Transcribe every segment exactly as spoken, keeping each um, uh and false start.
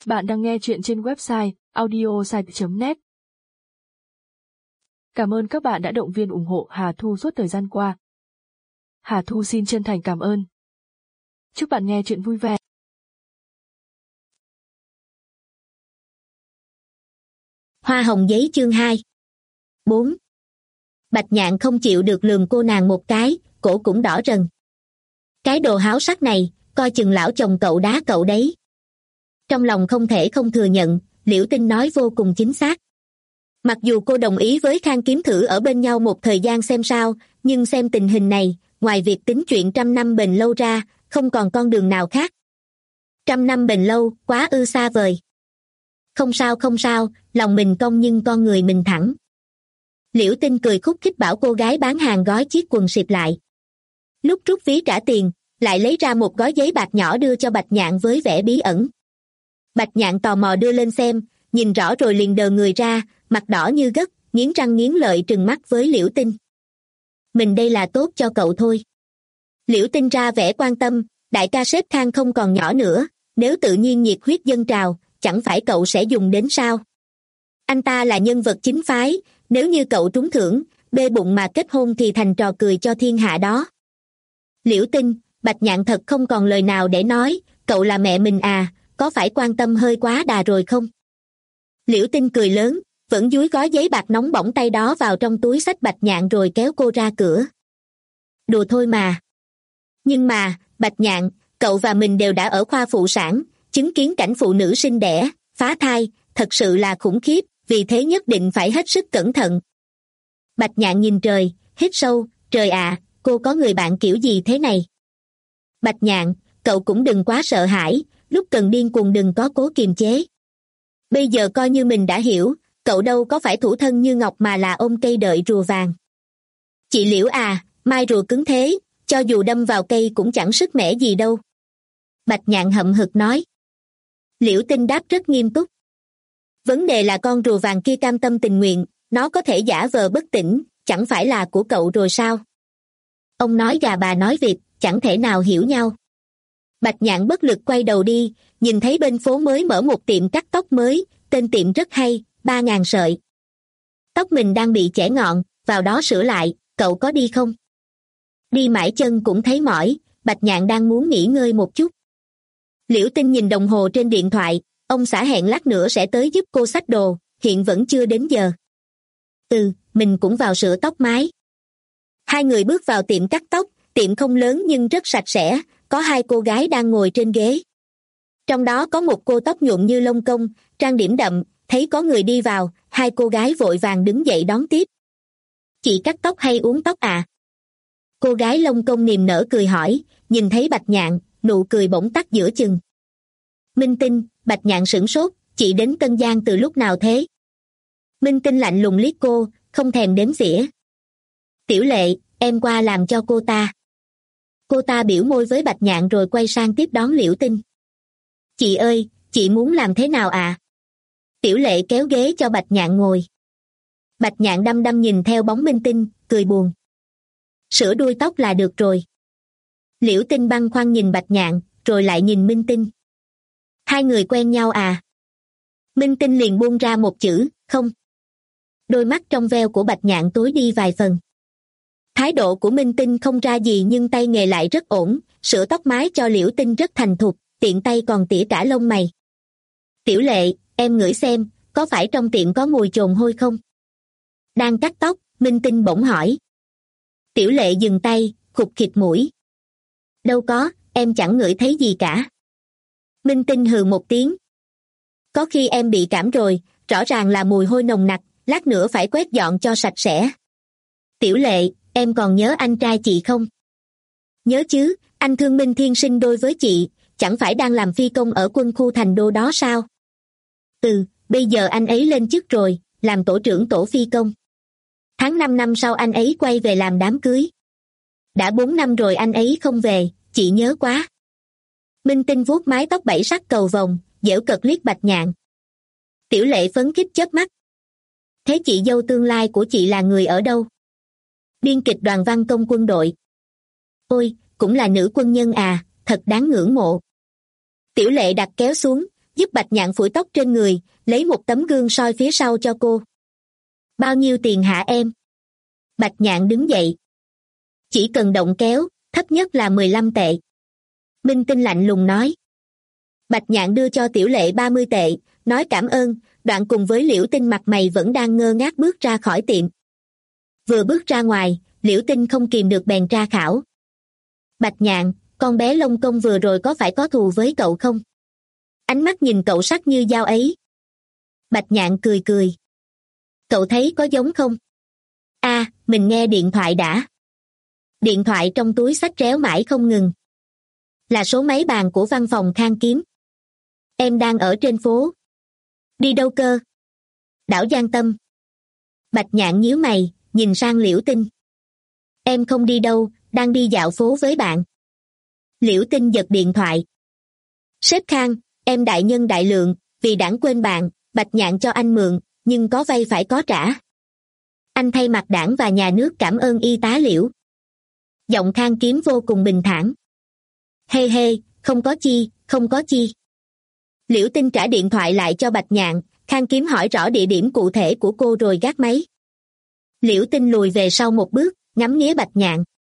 Bạn đang nghe chuyện trên website audiosite chấm net. Cảm ơn các bạn đã động viên ủng hộ Hà Thu suốt thời gian qua. Hà Thu xin chân thành cảm ơn. Chúc bạn nghe chuyện vui vẻ. Hoa hồng giấy chương hai. bốn. Bạch Nhạn không chịu được lườm cô nàng một cái, cổ cũng đỏ rần. Cái đồ háo sắc này, coi chừng lão chồng cậu đá cậu đấy. Trong lòng không thể không thừa nhận, Liễu Tinh nói vô cùng chính xác. Mặc dù cô đồng ý với Khang Kiếm thử ở bên nhau một thời gian xem sao, nhưng xem tình hình này, ngoài việc tính chuyện trăm năm bền lâu ra, không còn con đường nào khác. Trăm năm bền lâu, quá ư xa vời. Không sao không sao, lòng mình cong nhưng con người mình thẳng. Liễu Tinh cười khúc khích bảo cô gái bán hàng gói chiếc quần xịp lại. Lúc rút ví trả tiền, lại lấy ra một gói giấy bạc nhỏ đưa cho Bạch Nhạn với vẻ bí ẩn. Bạch Nhạn tò mò đưa lên xem, nhìn rõ rồi liền đờ người ra, mặt đỏ như gấc, nghiến răng nghiến lợi trừng mắt với Liễu Tinh. Mình đây là tốt cho cậu thôi. Liễu Tinh ra vẻ quan tâm, đại ca sếp Khang không còn nhỏ nữa, nếu tự nhiên nhiệt huyết dâng trào, chẳng phải cậu sẽ dùng đến sao? Anh ta là nhân vật chính phái, nếu như cậu trúng thưởng, bê bụng mà kết hôn thì thành trò cười cho thiên hạ đó. Liễu Tinh, Bạch Nhạn thật không còn lời nào để nói, cậu là mẹ mình à, có phải quan tâm hơi quá đà rồi không? Liễu Tinh cười lớn, vẫn dúi gói giấy bạc nóng bỏng tay đó vào trong túi xách Bạch Nhạn rồi kéo cô ra cửa. Đùa thôi mà. Nhưng mà, Bạch Nhạn, cậu và mình đều đã ở khoa phụ sản, chứng kiến cảnh phụ nữ sinh đẻ, phá thai, thật sự là khủng khiếp, vì thế nhất định phải hết sức cẩn thận. Bạch Nhạn nhìn trời, hít sâu, trời ạ, cô có người bạn kiểu gì thế này? Bạch Nhạn, cậu cũng đừng quá sợ hãi, lúc cần điên cuồng đừng có cố kiềm chế. Bây giờ coi như mình đã hiểu, cậu đâu có phải thủ thân như ngọc mà là ôm cây đợi rùa vàng. Chị Liễu à, mai rùa cứng thế, cho dù đâm vào cây cũng chẳng sức mẻ gì đâu. Bạch Nhạn hậm hực nói. Liễu Tinh đáp rất nghiêm túc. Vấn đề là con rùa vàng kia cam tâm tình nguyện, nó có thể giả vờ bất tỉnh, chẳng phải là của cậu rồi sao? Ông nói gà bà nói vịt, chẳng thể nào hiểu nhau. Bạch Nhạn bất lực quay đầu đi, nhìn thấy bên phố mới mở một tiệm cắt tóc mới, tên tiệm rất hay, ba ngàn sợi. Tóc mình đang bị chẻ ngọn, vào đó sửa lại, cậu có đi không? Đi mãi chân cũng thấy mỏi, Bạch Nhạn đang muốn nghỉ ngơi một chút. Liễu Tinh nhìn đồng hồ trên điện thoại, ông xã hẹn lát nữa sẽ tới giúp cô xách đồ, hiện vẫn chưa đến giờ. Ừ, mình cũng vào sửa tóc mái. Hai người bước vào tiệm cắt tóc, tiệm không lớn nhưng rất sạch sẽ, có hai cô gái đang ngồi trên ghế. Trong đó có một cô tóc nhuộm như lông công, trang điểm đậm, thấy có người đi vào, hai cô gái vội vàng đứng dậy đón tiếp. Chị cắt tóc hay uống tóc à? Cô gái lông công niềm nở cười hỏi, nhìn thấy Bạch Nhạn, nụ cười bỗng tắt giữa chừng. Minh Tinh, Bạch Nhạn sửng sốt, chị đến Tân Giang từ lúc nào thế? Minh Tinh lạnh lùng liếc cô, không thèm đếm xỉa. Tiểu Lệ, em qua làm cho cô ta. Cô ta biểu môi với Bạch Nhạn rồi quay sang tiếp đón Liễu Tinh. Chị ơi, chị muốn làm thế nào à? Tiểu Lệ kéo ghế cho Bạch Nhạn ngồi. Bạch Nhạn đăm đăm nhìn theo bóng Minh Tinh, cười buồn. Sửa đuôi tóc là được rồi. Liễu Tinh băn khoăn nhìn Bạch Nhạn, rồi lại nhìn Minh Tinh. Hai người quen nhau à? Minh Tinh liền buông ra một chữ, không. Đôi mắt trong veo của Bạch Nhạn tối đi vài phần. Thái độ của Minh Tinh không ra gì nhưng tay nghề lại rất ổn, sửa tóc mái cho Liễu Tinh rất thành thục, tiện tay còn tỉa cả lông mày. Tiểu Lệ, em ngửi xem, có phải trong tiệm có mùi chồn hôi không? Đang cắt tóc, Minh Tinh bỗng hỏi. Tiểu Lệ dừng tay, khục khịt mũi. Đâu có, em chẳng ngửi thấy gì cả. Minh Tinh hừ một tiếng. Có khi em bị cảm rồi, rõ ràng là mùi hôi nồng nặc, lát nữa phải quét dọn cho sạch sẽ. Tiểu Lệ, em còn nhớ anh trai chị không? Nhớ chứ, anh thương minh thiên sinh đôi với chị, chẳng phải đang làm phi công ở quân khu Thành Đô đó sao? Ừ, bây giờ anh ấy lên chức rồi, làm tổ trưởng tổ phi công. Tháng năm năm sau anh ấy quay về làm đám cưới. Đã bốn năm rồi anh ấy không về, chị nhớ quá. Minh Tinh vuốt mái tóc bảy sắc cầu vồng, giễu cợt liếc Bạch Nhạn. Tiểu Lệ phấn khích chớp mắt. Thế chị dâu tương lai của chị là người ở đâu? Biên kịch đoàn văn công quân đội. Ôi, cũng là nữ quân nhân à, thật đáng ngưỡng mộ. Tiểu Lệ đặt kéo xuống, giúp Bạch Nhạn phủi tóc trên người, lấy một tấm gương soi phía sau cho cô. Bao nhiêu tiền hả em? Bạch Nhạn đứng dậy. Chỉ cần động kéo, thấp nhất là mười lăm tệ. Minh Tinh lạnh lùng nói. Bạch Nhạn đưa cho Tiểu Lệ ba mươi tệ, nói cảm ơn, đoạn cùng với Liễu Tinh mặt mày vẫn đang ngơ ngác bước ra khỏi tiệm. Vừa bước ra ngoài, Liễu Tinh không kìm được bèn tra khảo. Bạch Nhạn, con bé lông công vừa rồi có phải có thù với cậu không? Ánh mắt nhìn cậu sắc như dao ấy. Bạch Nhạn cười cười. Cậu thấy có giống không? A, à, mình nghe điện thoại đã. Điện thoại trong túi xách réo mãi không ngừng. Là số máy bàn của văn phòng Khang Kiếm. Em đang ở trên phố. Đi đâu cơ? Đảo Giang Tâm. Bạch Nhạn nhíu mày, nhìn sang Liễu Tinh. Em không đi đâu, đang đi dạo phố với bạn. Liễu Tinh giật điện thoại. Sếp Khang, em đại nhân đại lượng, vì đảng quên bạn, Bạch Nhạn cho anh mượn, nhưng có vay phải có trả. Anh thay mặt đảng và nhà nước cảm ơn y tá Liễu. Giọng Khang Kiếm vô cùng bình thản. Hê hê, không có chi, không có chi. Liễu Tinh trả điện thoại lại cho Bạch Nhạn, Khang Kiếm hỏi rõ địa điểm cụ thể của cô rồi gác máy. Liễu Tinh lùi về sau một bước, ngắm nghía Bạch Nhạn.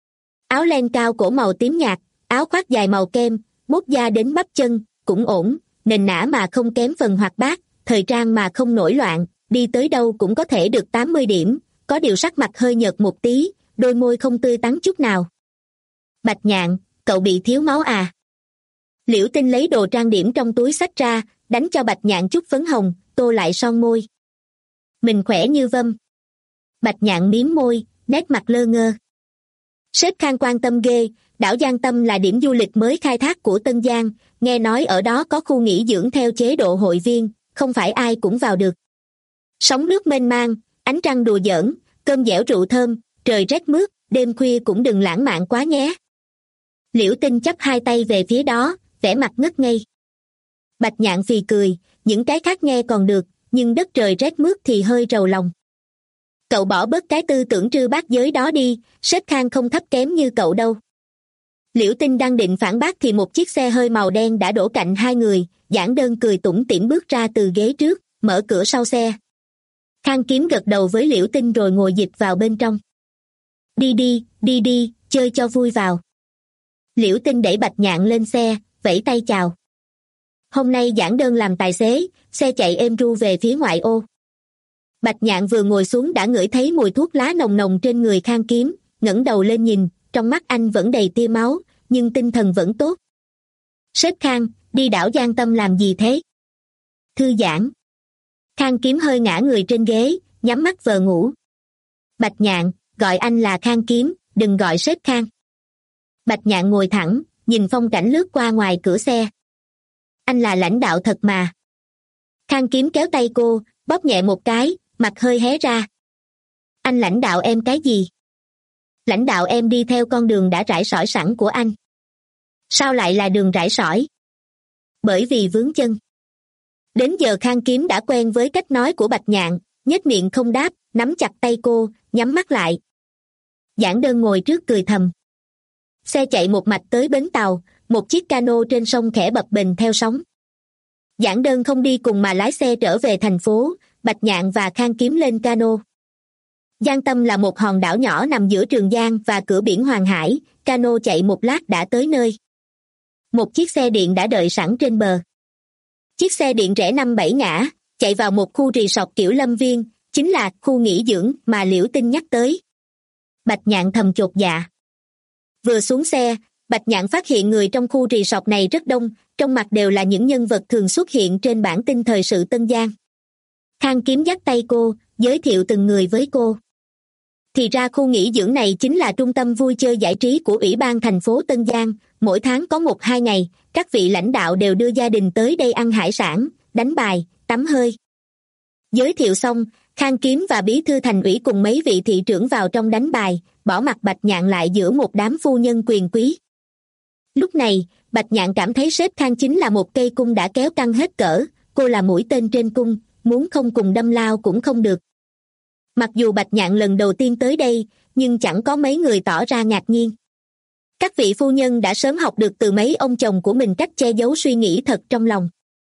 Áo len cao cổ màu tím nhạt, áo khoác dài màu kem, mốt da đến bắp chân, cũng ổn, nền nã mà không kém phần hoạt bát, thời trang mà không nổi loạn, đi tới đâu cũng có thể được tám mươi điểm, có điều sắc mặt hơi nhợt một tí, đôi môi không tươi tắn chút nào. Bạch Nhạn, cậu bị thiếu máu à? Liễu Tinh lấy đồ trang điểm trong túi xách ra, đánh cho Bạch Nhạn chút phấn hồng, tô lại son môi. Mình khỏe như vâm. Bạch Nhạn miếm môi, nét mặt lơ ngơ. Sếp Khang quan tâm ghê, đảo Giang Tâm là điểm du lịch mới khai thác của Tân Giang, nghe nói ở đó có khu nghỉ dưỡng theo chế độ hội viên, không phải ai cũng vào được. Sóng nước mênh mang, ánh trăng đùa giỡn, cơm dẻo rượu thơm, trời rét mướt, đêm khuya cũng đừng lãng mạn quá nhé. Liễu Tinh chắp hai tay về phía đó, vẻ mặt ngất ngây. Bạch Nhạn phì cười, những cái khác nghe còn được, nhưng đất trời rét mướt thì hơi rầu lòng. Cậu bỏ bớt cái tư tưởng trư bát giới đó đi, sếp Khang không thấp kém như cậu đâu. Liễu Tinh đang định phản bác thì một chiếc xe hơi màu đen đã đổ cạnh hai người, Giản Đơn cười tủm tỉm bước ra từ ghế trước, mở cửa sau xe. Khang Kiếm gật đầu với Liễu Tinh rồi ngồi dịch vào bên trong. Đi đi, đi đi, chơi cho vui vào. Liễu Tinh đẩy Bạch Nhạn lên xe, vẫy tay chào. Hôm nay Giản Đơn làm tài xế, xe chạy êm ru về phía ngoại ô. Bạch Nhạn vừa ngồi xuống đã ngửi thấy mùi thuốc lá nồng nồng trên người Khang Kiếm, ngẩng đầu lên nhìn, trong mắt anh vẫn đầy tia máu, nhưng tinh thần vẫn tốt. Sếp Khang, đi đảo Giang Tâm làm gì thế? Thư giãn. Khang Kiếm hơi ngã người trên ghế, nhắm mắt vờ ngủ. Bạch Nhạn, gọi anh là Khang Kiếm, đừng gọi sếp Khang. Bạch Nhạn ngồi thẳng, nhìn phong cảnh lướt qua ngoài cửa xe. Anh là lãnh đạo thật mà. Khang Kiếm kéo tay cô, bóp nhẹ một cái, mặt hơi hé ra. Anh lãnh đạo em cái gì? Lãnh đạo em đi theo con đường đã rải sỏi sẵn của anh. Sao lại là đường rải sỏi? Bởi vì vướng chân. Đến giờ Khang Kiếm đã quen với cách nói của Bạch Nhạn, nhếch miệng không đáp, nắm chặt tay cô, nhắm mắt lại. Giản Đơn ngồi trước cười thầm. Xe chạy một mạch tới bến tàu, một chiếc cano trên sông khẽ bập bềnh theo sóng. Giản Đơn không đi cùng mà lái xe trở về thành phố, Bạch Nhạn và Khang Kiếm lên cano. Giang Tâm là một hòn đảo nhỏ nằm giữa Trường Giang và cửa biển Hoàng Hải, cano chạy một lát đã tới nơi. Một chiếc xe điện đã đợi sẵn trên bờ. Chiếc xe điện rẽ năm bảy ngã, chạy vào một khu resort kiểu lâm viên, chính là khu nghỉ dưỡng mà Liễu Tinh nhắc tới. Bạch Nhạn thầm chột dạ. Vừa xuống xe, Bạch Nhạn phát hiện người trong khu resort này rất đông, trong mặt đều là những nhân vật thường xuất hiện trên bản tin thời sự Tân Giang. Khang Kiếm dắt tay cô, giới thiệu từng người với cô. Thì ra khu nghỉ dưỡng này chính là trung tâm vui chơi giải trí của Ủy ban thành phố Tân Giang, mỗi tháng có một hai ngày, các vị lãnh đạo đều đưa gia đình tới đây ăn hải sản, đánh bài, tắm hơi. Giới thiệu xong, Khang Kiếm và bí thư thành ủy cùng mấy vị thị trưởng vào trong đánh bài, bỏ mặt Bạch Nhạn lại giữa một đám phu nhân quyền quý. Lúc này, Bạch Nhạn cảm thấy sếp Khang chính là một cây cung đã kéo căng hết cỡ, cô là mũi tên trên cung, muốn không cùng đâm lao cũng không được. Mặc dù Bạch Nhạn lần đầu tiên tới đây, nhưng chẳng có mấy người tỏ ra ngạc nhiên. Các vị phu nhân đã sớm học được từ mấy ông chồng của mình cách che giấu suy nghĩ thật trong lòng.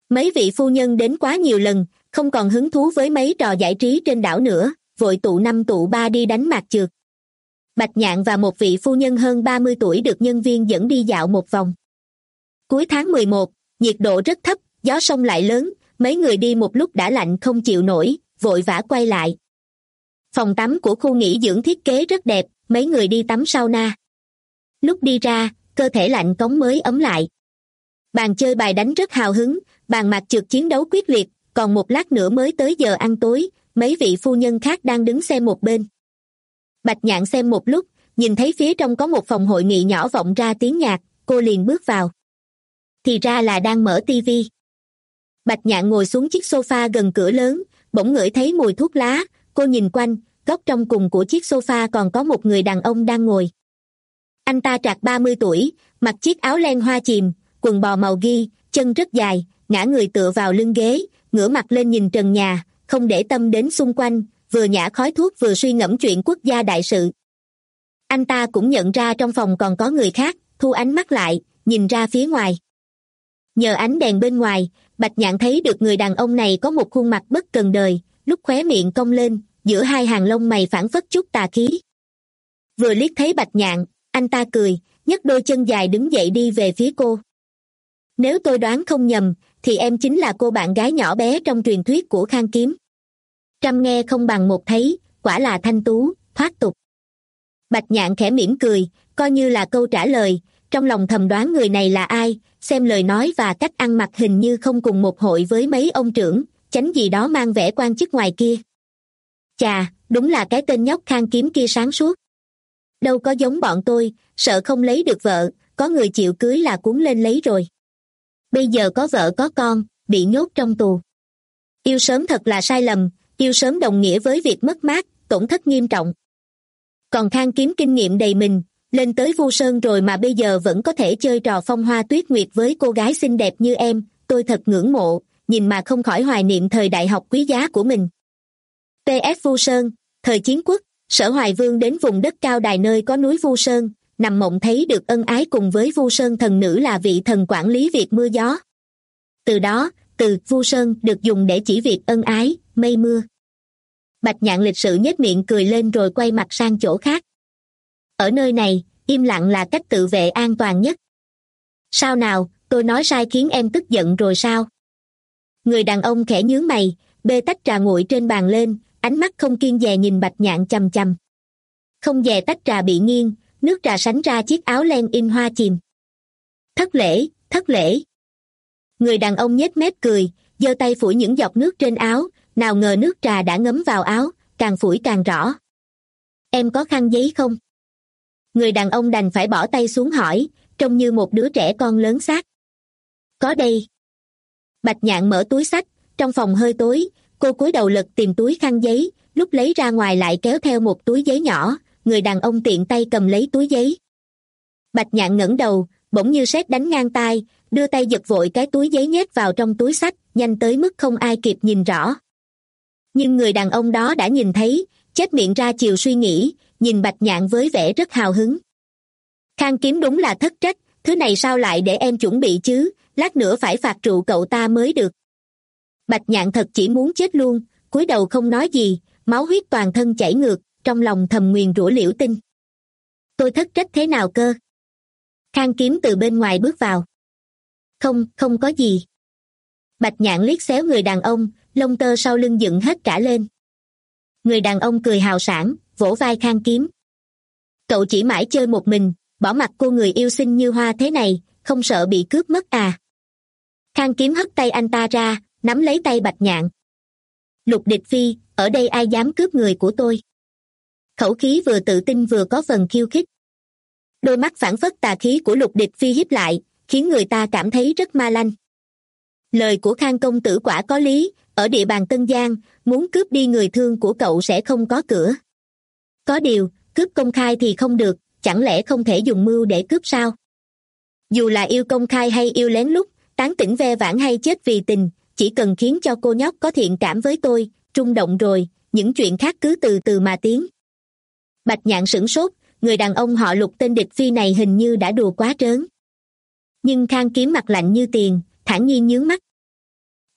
Mấy vị phu nhân đến quá nhiều lần, không còn hứng thú với mấy trò giải trí trên đảo nữa, vội tụ năm tụ ba đi đánh mạc trượt. Bạch Nhạn và một vị phu nhân hơn ba mươi tuổi được nhân viên dẫn đi dạo một vòng. Cuối tháng mười một, nhiệt độ rất thấp, gió sông lại lớn, mấy người đi một lúc đã lạnh không chịu nổi, vội vã quay lại. Phòng tắm của khu nghỉ dưỡng thiết kế rất đẹp, mấy người đi tắm sauna. Lúc đi ra, cơ thể lạnh cống mới ấm lại. Bàn chơi bài đánh rất hào hứng, bàn mạc trượt chiến đấu quyết liệt, còn một lát nữa mới tới giờ ăn tối, mấy vị phu nhân khác đang đứng xem một bên. Bạch Nhạn xem một lúc, nhìn thấy phía trong có một phòng hội nghị nhỏ vọng ra tiếng nhạc, cô liền bước vào. Thì ra là đang mở tivi. Bạch Nhạn ngồi xuống chiếc sofa gần cửa lớn, bỗng ngửi thấy mùi thuốc lá, cô nhìn quanh, góc trong cùng của chiếc sofa còn có một người đàn ông đang ngồi. Anh ta trạc ba mươi tuổi, mặc chiếc áo len hoa chìm, quần bò màu ghi, chân rất dài, ngã người tựa vào lưng ghế, ngửa mặt lên nhìn trần nhà, không để tâm đến xung quanh, vừa nhả khói thuốc vừa suy ngẫm chuyện quốc gia đại sự. Anh ta cũng nhận ra trong phòng còn có người khác, thu ánh mắt lại, nhìn ra phía ngoài. Nhờ ánh đèn bên ngoài, Bạch Nhạn thấy được người đàn ông này có một khuôn mặt bất cần đời, lúc khóe miệng cong lên, giữa hai hàng lông mày phảng phất chút tà khí. Vừa liếc thấy Bạch Nhạn, anh ta cười, nhấc đôi chân dài đứng dậy đi về phía cô. Nếu tôi đoán không nhầm, thì em chính là cô bạn gái nhỏ bé trong truyền thuyết của Khang Kiếm. Trăm nghe không bằng một thấy, quả là thanh tú, thoát tục. Bạch Nhạn khẽ mỉm cười, coi như là câu trả lời, trong lòng thầm đoán người này là ai, xem lời nói và cách ăn mặc hình như không cùng một hội với mấy ông trưởng, chánh gì đó mang vẻ quan chức ngoài kia. Chà, đúng là cái tên nhóc Khang Kiếm kia sáng suốt. Đâu có giống bọn tôi, sợ không lấy được vợ, có người chịu cưới là cuốn lên lấy rồi. Bây giờ có vợ có con, bị nhốt trong tù. Yêu sớm thật là sai lầm, yêu sớm đồng nghĩa với việc mất mát, tổn thất nghiêm trọng. Còn Khang Kiếm kinh nghiệm đầy mình, lên tới Vu Sơn rồi mà bây giờ vẫn có thể chơi trò phong hoa tuyết nguyệt với cô gái xinh đẹp như em, tôi thật ngưỡng mộ, nhìn mà không khỏi hoài niệm thời đại học quý giá của mình. pê ép Vu Sơn, thời chiến quốc, Sở Hoài Vương đến vùng đất cao đài nơi có núi Vu Sơn, nằm mộng thấy được ân ái cùng với Vu Sơn thần nữ là vị thần quản lý việc mưa gió. Từ đó, từ Vu Sơn được dùng để chỉ việc ân ái, mây mưa. Bạch Nhạn lịch sự nhếch miệng cười lên rồi quay mặt sang chỗ khác. Ở nơi này, im lặng là cách tự vệ an toàn nhất. Sao nào, tôi nói sai khiến em tức giận rồi sao? Người đàn ông khẽ nhướng mày, bê tách trà nguội trên bàn lên, ánh mắt không kiêng dè nhìn Bạch Nhạn chằm chằm. Không dè tách trà bị nghiêng, nước trà sánh ra chiếc áo len in hoa chìm. Thất lễ, thất lễ. Người đàn ông nhếch mép cười, giơ tay phủi những giọt nước trên áo, nào ngờ nước trà đã ngấm vào áo, càng phủi càng rõ. Em có khăn giấy không? Người đàn ông đành phải bỏ tay xuống hỏi, trông như một đứa trẻ con lớn xác. Có đây. Bạch Nhạn mở túi xách, trong phòng hơi tối, cô cúi đầu lật tìm túi khăn giấy, lúc lấy ra ngoài lại kéo theo một túi giấy nhỏ, người đàn ông tiện tay cầm lấy túi giấy. Bạch Nhạn ngẩng đầu, bỗng như sét đánh ngang tai, đưa tay giật vội cái túi giấy nhét vào trong túi xách, nhanh tới mức không ai kịp nhìn rõ. Nhưng người đàn ông đó đã nhìn thấy, chép miệng ra chiều suy nghĩ, nhìn Bạch Nhạn với vẻ rất hào hứng. Khang Kiếm đúng là thất trách, thứ này sao lại để em chuẩn bị chứ, lát nữa phải phạt rượu cậu ta mới được. Bạch Nhạn thật chỉ muốn chết luôn, cúi đầu không nói gì, máu huyết toàn thân chảy ngược, trong lòng thầm nguyền rủa Liễu Tinh. Tôi thất trách thế nào cơ? Khang Kiếm từ bên ngoài bước vào. Không, không có gì. Bạch Nhạn liếc xéo người đàn ông, lông tơ sau lưng dựng hết cả lên. Người đàn ông cười hào sảng, vỗ vai Khang Kiếm. Cậu chỉ mãi chơi một mình, bỏ mặc cô người yêu xinh như hoa thế này, không sợ bị cướp mất à? Khang Kiếm hất tay anh ta ra, nắm lấy tay Bạch Nhạn. Lục Địch Phi, ở đây ai dám cướp người của tôi? Khẩu khí vừa tự tin vừa có phần khiêu khích. Đôi mắt phảng phất tà khí của Lục Địch Phi híp lại, khiến người ta cảm thấy rất ma lanh. Lời của Khang công tử quả có lý, ở địa bàn Tân Giang, muốn cướp đi người thương của cậu sẽ không có cửa. Có điều, cướp công khai thì không được, chẳng lẽ không thể dùng mưu để cướp sao? Dù là yêu công khai hay yêu lén lút, tán tỉnh ve vãn hay chết vì tình, chỉ cần khiến cho cô nhóc có thiện cảm với tôi, rung động rồi, những chuyện khác cứ từ từ mà tiến. Bạch Nhạn sửng sốt, người đàn ông họ Lục tên Địch Phi này hình như đã đùa quá trớn. Nhưng Khang Kiếm mặt lạnh như tiền, thản nhiên nhướng mắt.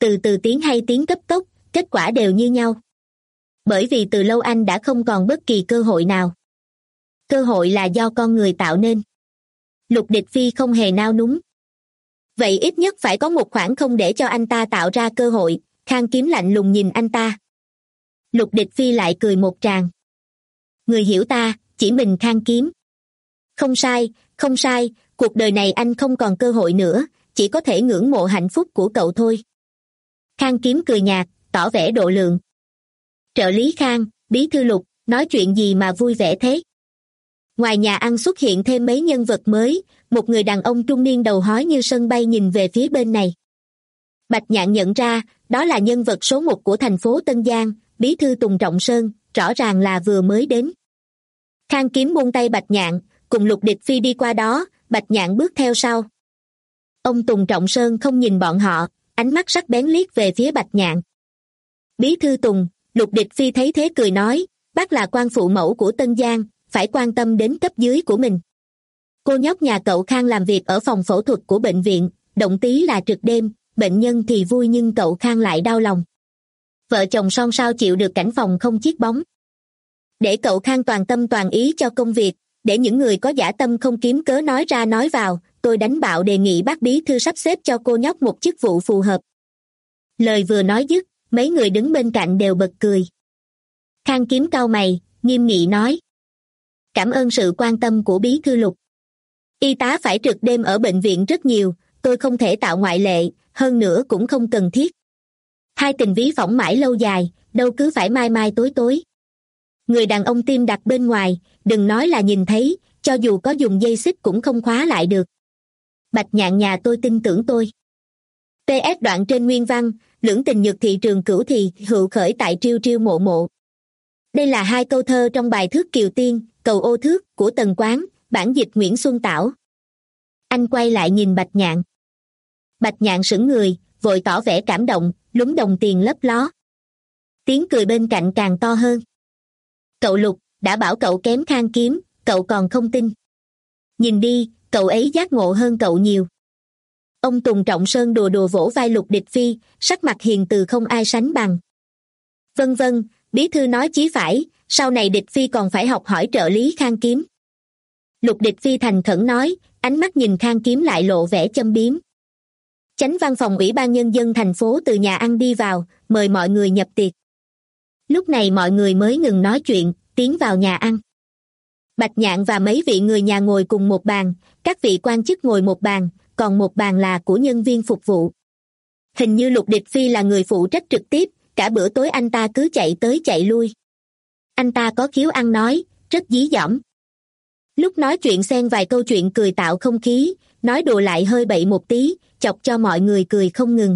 từ từ tiến hay tiến cấp tốc, kết quả đều như nhau. Bởi vì từ lâu anh đã không còn bất kỳ cơ hội nào. Cơ hội là do con người tạo nên. Lục Địch Phi không hề nao núng. Vậy ít nhất phải có một khoảng không để cho anh ta tạo ra cơ hội. Khang Kiếm lạnh lùng nhìn anh ta. Lục Địch Phi lại cười một tràng. Người hiểu ta, chỉ mình Khang Kiếm. Không sai, không sai, cuộc đời này anh không còn cơ hội nữa, chỉ có thể ngưỡng mộ hạnh phúc của cậu thôi. Khang Kiếm cười nhạt, tỏ vẻ độ lượng. Trợ lý Khang, bí thư Lục, nói chuyện gì mà vui vẻ thế? Ngoài nhà ăn xuất hiện thêm mấy nhân vật mới, một người đàn ông trung niên đầu hói như sân bay nhìn về phía bên này. Bạch Nhạn nhận ra, đó là nhân vật số một của thành phố Tân Giang, bí thư Tùng Trọng Sơn, rõ ràng là vừa mới đến. Khang Kiếm buông tay Bạch Nhạn, cùng Lục Địch Phi đi qua đó, Bạch Nhạn bước theo sau. Ông Tùng Trọng Sơn không nhìn bọn họ, ánh mắt sắc bén liếc về phía Bạch Nhạn. Bí thư Tùng, Lục Địch Phi thấy thế cười nói, bác là quan phụ mẫu của Tân Giang, phải quan tâm đến cấp dưới của mình. Cô nhóc nhà cậu Khang làm việc ở phòng phẫu thuật của bệnh viện, động tí là trực đêm, bệnh nhân thì vui nhưng cậu Khang lại đau lòng. Vợ chồng son sao chịu được cảnh phòng không chiếc bóng. Để cậu Khang toàn tâm toàn ý cho công việc, để những người có dã tâm không kiếm cớ nói ra nói vào, tôi đánh bạo đề nghị bác bí thư sắp xếp cho cô nhóc một chức vụ phù hợp. Lời vừa nói dứt, mấy người đứng bên cạnh đều bật cười. Khang Kiếm cau mày, nghiêm nghị nói. Cảm ơn sự quan tâm của bí thư Lục. Y tá phải trực đêm ở bệnh viện rất nhiều, tôi không thể tạo ngoại lệ, hơn nữa cũng không cần thiết. Hai tình ví phỏng mãi lâu dài, đâu cứ phải mai mai tối tối. Người đàn ông tim đặt bên ngoài, đừng nói là nhìn thấy, cho dù có dùng dây xích cũng không khóa lại được. Bạch Nhạn nhà tôi tin tưởng tôi. pê ét đoạn trên nguyên văn, lưỡng tình nhược thị trường cửu thì hữu khởi tại triêu triêu mộ mộ. Đây là hai câu thơ trong bài Thước Kiều Tiên, Cầu Ô Thước của Tần Quán, bản dịch Nguyễn Xuân Tảo. Anh quay lại nhìn Bạch Nhạn. Bạch Nhạn sững người, vội tỏ vẻ cảm động, lúng đồng tiền lấp ló. Tiếng cười bên cạnh càng to hơn. Cậu Lục, đã bảo cậu kém Khang Kiếm, cậu còn không tin. Nhìn đi, cậu ấy giác ngộ hơn cậu nhiều. Ông Tùng Trọng Sơn đùa đùa vỗ vai Lục Địch Phi, sắc mặt hiền từ không ai sánh bằng. Vân vân, bí thư nói chí phải, sau này Địch Phi còn phải học hỏi trợ lý Khang Kiếm. Lục Địch Phi thành khẩn nói, ánh mắt nhìn Khang Kiếm lại lộ vẻ châm biếm. Chánh văn phòng Ủy ban Nhân dân thành phố từ nhà ăn đi vào, mời mọi người nhập tiệc. Lúc này mọi người mới ngừng nói chuyện, tiến vào nhà ăn. Bạch Nhạn và mấy vị người nhà ngồi cùng một bàn, các vị quan chức ngồi một bàn, còn một bàn là của nhân viên phục vụ. Hình như Lục Địch Phi là người phụ trách trực tiếp, cả bữa tối anh ta cứ chạy tới chạy lui. Anh ta có khiếu ăn nói, rất dí dỏm. Lúc nói chuyện xen vài câu chuyện cười tạo không khí, nói đùa lại hơi bậy một tí, chọc cho mọi người cười không ngừng.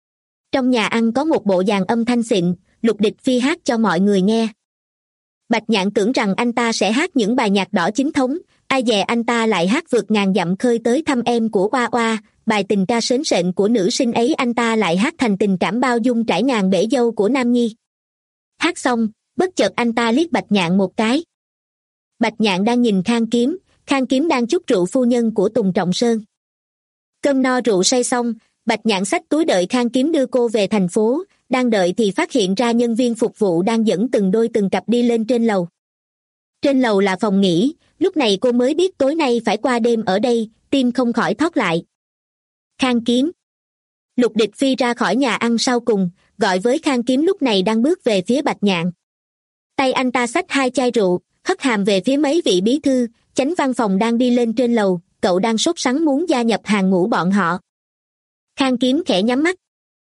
Trong nhà ăn có một bộ dàn âm thanh xịn, Lục Địch Phi hát cho mọi người nghe. Bạch Nhạn tưởng rằng anh ta sẽ hát những bài nhạc đỏ chính thống, ai dè anh ta lại hát vượt ngàn dặm khơi tới thăm em của Oa Oa, bài tình ca sến sện của nữ sinh ấy anh ta lại hát thành tình cảm bao dung trải ngàn bể dâu của Nam Nhi. Hát xong, bất chợt anh ta liếc Bạch Nhạn một cái. Bạch Nhạn đang nhìn Khang Kiếm, Khang Kiếm đang chúc rượu phu nhân của Tùng Trọng Sơn. Cơm no rượu say xong, Bạch Nhạn xách túi đợi Khang Kiếm đưa cô về thành phố, đang đợi thì phát hiện ra nhân viên phục vụ đang dẫn từng đôi từng cặp đi lên trên lầu. Trên lầu là phòng nghỉ, lúc này cô mới biết tối nay phải qua đêm ở đây, tim không khỏi thót lại. Khang Kiếm. Lục Địch Phi ra khỏi nhà ăn sau cùng, gọi với Khang Kiếm lúc này đang bước về phía Bạch Nhạn. Tay anh ta xách hai chai rượu, hất hàm về phía mấy vị bí thư, chánh văn phòng đang đi lên trên lầu, cậu đang sốt sắng muốn gia nhập hàng ngũ bọn họ. Khang Kiếm khẽ nhắm mắt.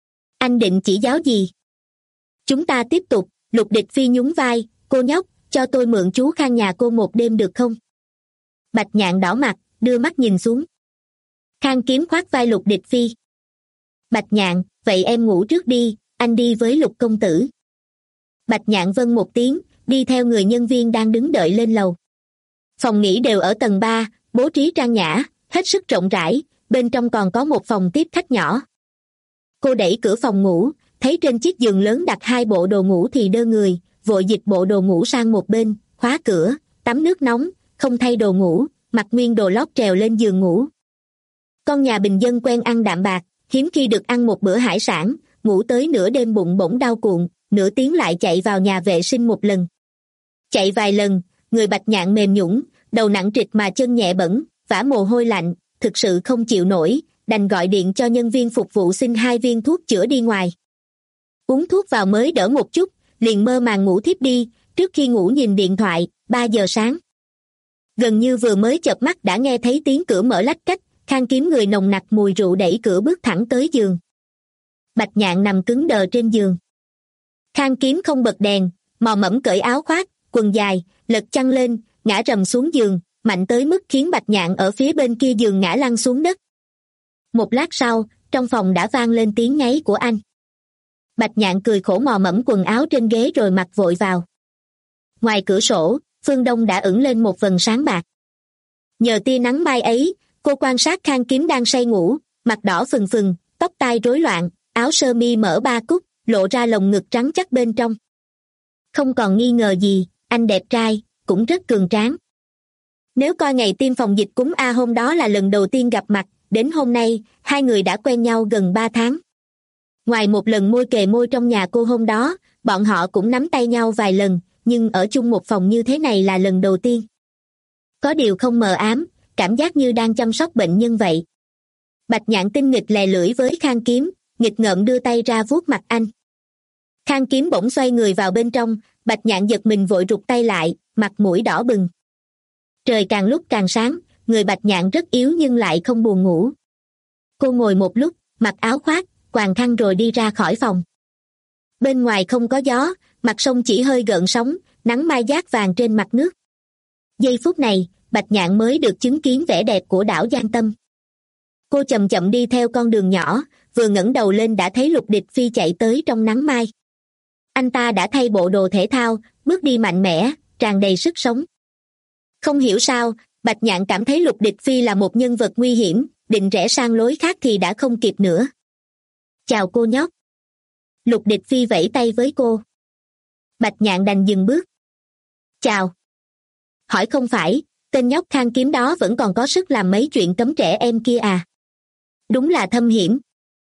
Anh định chỉ giáo gì? Chúng ta tiếp tục, Lục Địch Phi nhún vai, cô nhóc, cho tôi mượn chú Khang nhà cô một đêm được không? Bạch Nhạn đỏ mặt, đưa mắt nhìn xuống. Khang Kiếm khoác vai Lục Địch Phi. Bạch Nhạn, vậy em ngủ trước đi, anh đi với Lục công tử. Bạch Nhạn vâng một tiếng, đi theo người nhân viên đang đứng đợi lên lầu. Phòng nghỉ đều ở tầng ba, bố trí trang nhã, hết sức rộng rãi, bên trong còn có một phòng tiếp khách nhỏ. Cô đẩy cửa phòng ngủ, thấy trên chiếc giường lớn đặt hai bộ đồ ngủ thì đơ người, vội dịch bộ đồ ngủ sang một bên, khóa cửa, tắm nước nóng, không thay đồ ngủ, mặc nguyên đồ lót trèo lên giường ngủ. Con nhà bình dân quen ăn đạm bạc, hiếm khi được ăn một bữa hải sản, ngủ tới nửa đêm bụng bỗng đau cuộn, nửa tiếng lại chạy vào nhà vệ sinh một lần. Chạy vài lần, người Bạch Nhạn mềm nhũn, đầu nặng trịch mà chân nhẹ bẩn, vã mồ hôi lạnh, thực sự không chịu nổi, đành gọi điện cho nhân viên phục vụ xin hai viên thuốc chữa đi ngoài. Uống thuốc vào mới đỡ một chút, liền mơ màng ngủ thiếp đi, trước khi ngủ nhìn điện thoại, ba giờ sáng. Gần như vừa mới chợp mắt đã nghe thấy tiếng cửa mở lách cách, Khang Kiếm người nồng nặc mùi rượu đẩy cửa bước thẳng tới giường. Bạch Nhạn nằm cứng đờ trên giường. Khang Kiếm không bật đèn, mò mẫm cởi áo khoác, quần dài, lật chăn lên, ngã rầm xuống giường, mạnh tới mức khiến Bạch Nhạn ở phía bên kia giường ngã lăn xuống đất. Một lát sau, trong phòng đã vang lên tiếng ngáy của anh. Bạch Nhạn cười khổ mò mẫm quần áo trên ghế rồi mặc vội vào. Ngoài cửa sổ, phương đông đã ửng lên một vầng sáng bạc. Nhờ tia nắng mai ấy, cô quan sát Khang Kiếm đang say ngủ, mặt đỏ phừng phừng, tóc tai rối loạn, áo sơ mi mở ba cúc, lộ ra lồng ngực trắng chắc bên trong. Không còn nghi ngờ gì, anh đẹp trai, cũng rất cường tráng. Nếu coi ngày tiêm phòng dịch cúm A hôm đó là lần đầu tiên gặp mặt, đến hôm nay, hai người đã quen nhau gần ba tháng. Ngoài một lần môi kề môi trong nhà cô hôm đó, bọn họ cũng nắm tay nhau vài lần, nhưng ở chung một phòng như thế này là lần đầu tiên. Có điều không mờ ám, cảm giác như đang chăm sóc bệnh nhân vậy. Bạch Nhạn tinh nghịch lè lưỡi với Khang Kiếm, nghịch ngợm đưa tay ra vuốt mặt anh. Khang Kiếm bỗng xoay người vào bên trong, Bạch Nhạn giật mình vội rụt tay lại, mặt mũi đỏ bừng. Trời càng lúc càng sáng, người Bạch Nhạn rất yếu nhưng lại không buồn ngủ. Cô ngồi một lúc, mặc áo khoác, quàng khăn rồi đi ra khỏi phòng. Bên ngoài không có gió, mặt sông chỉ hơi gợn sóng, nắng mai dát vàng trên mặt nước. Giây phút này, Bạch Nhạn mới được chứng kiến vẻ đẹp của đảo Giang Tâm. Cô chậm chậm đi theo con đường nhỏ, vừa ngẩng đầu lên đã thấy Lục Địch Phi chạy tới trong nắng mai. Anh ta đã thay bộ đồ thể thao, bước đi mạnh mẽ, tràn đầy sức sống. Không hiểu sao, Bạch Nhạn cảm thấy Lục Địch Phi là một nhân vật nguy hiểm, định rẽ sang lối khác thì đã không kịp nữa. Chào cô nhóc. Lục Địch Phi vẫy tay với cô. Bạch Nhạn đành dừng bước. Chào. Hỏi không phải, tên nhóc Khang Kiếm đó vẫn còn có sức làm mấy chuyện cấm trẻ em kia à? Đúng là thâm hiểm.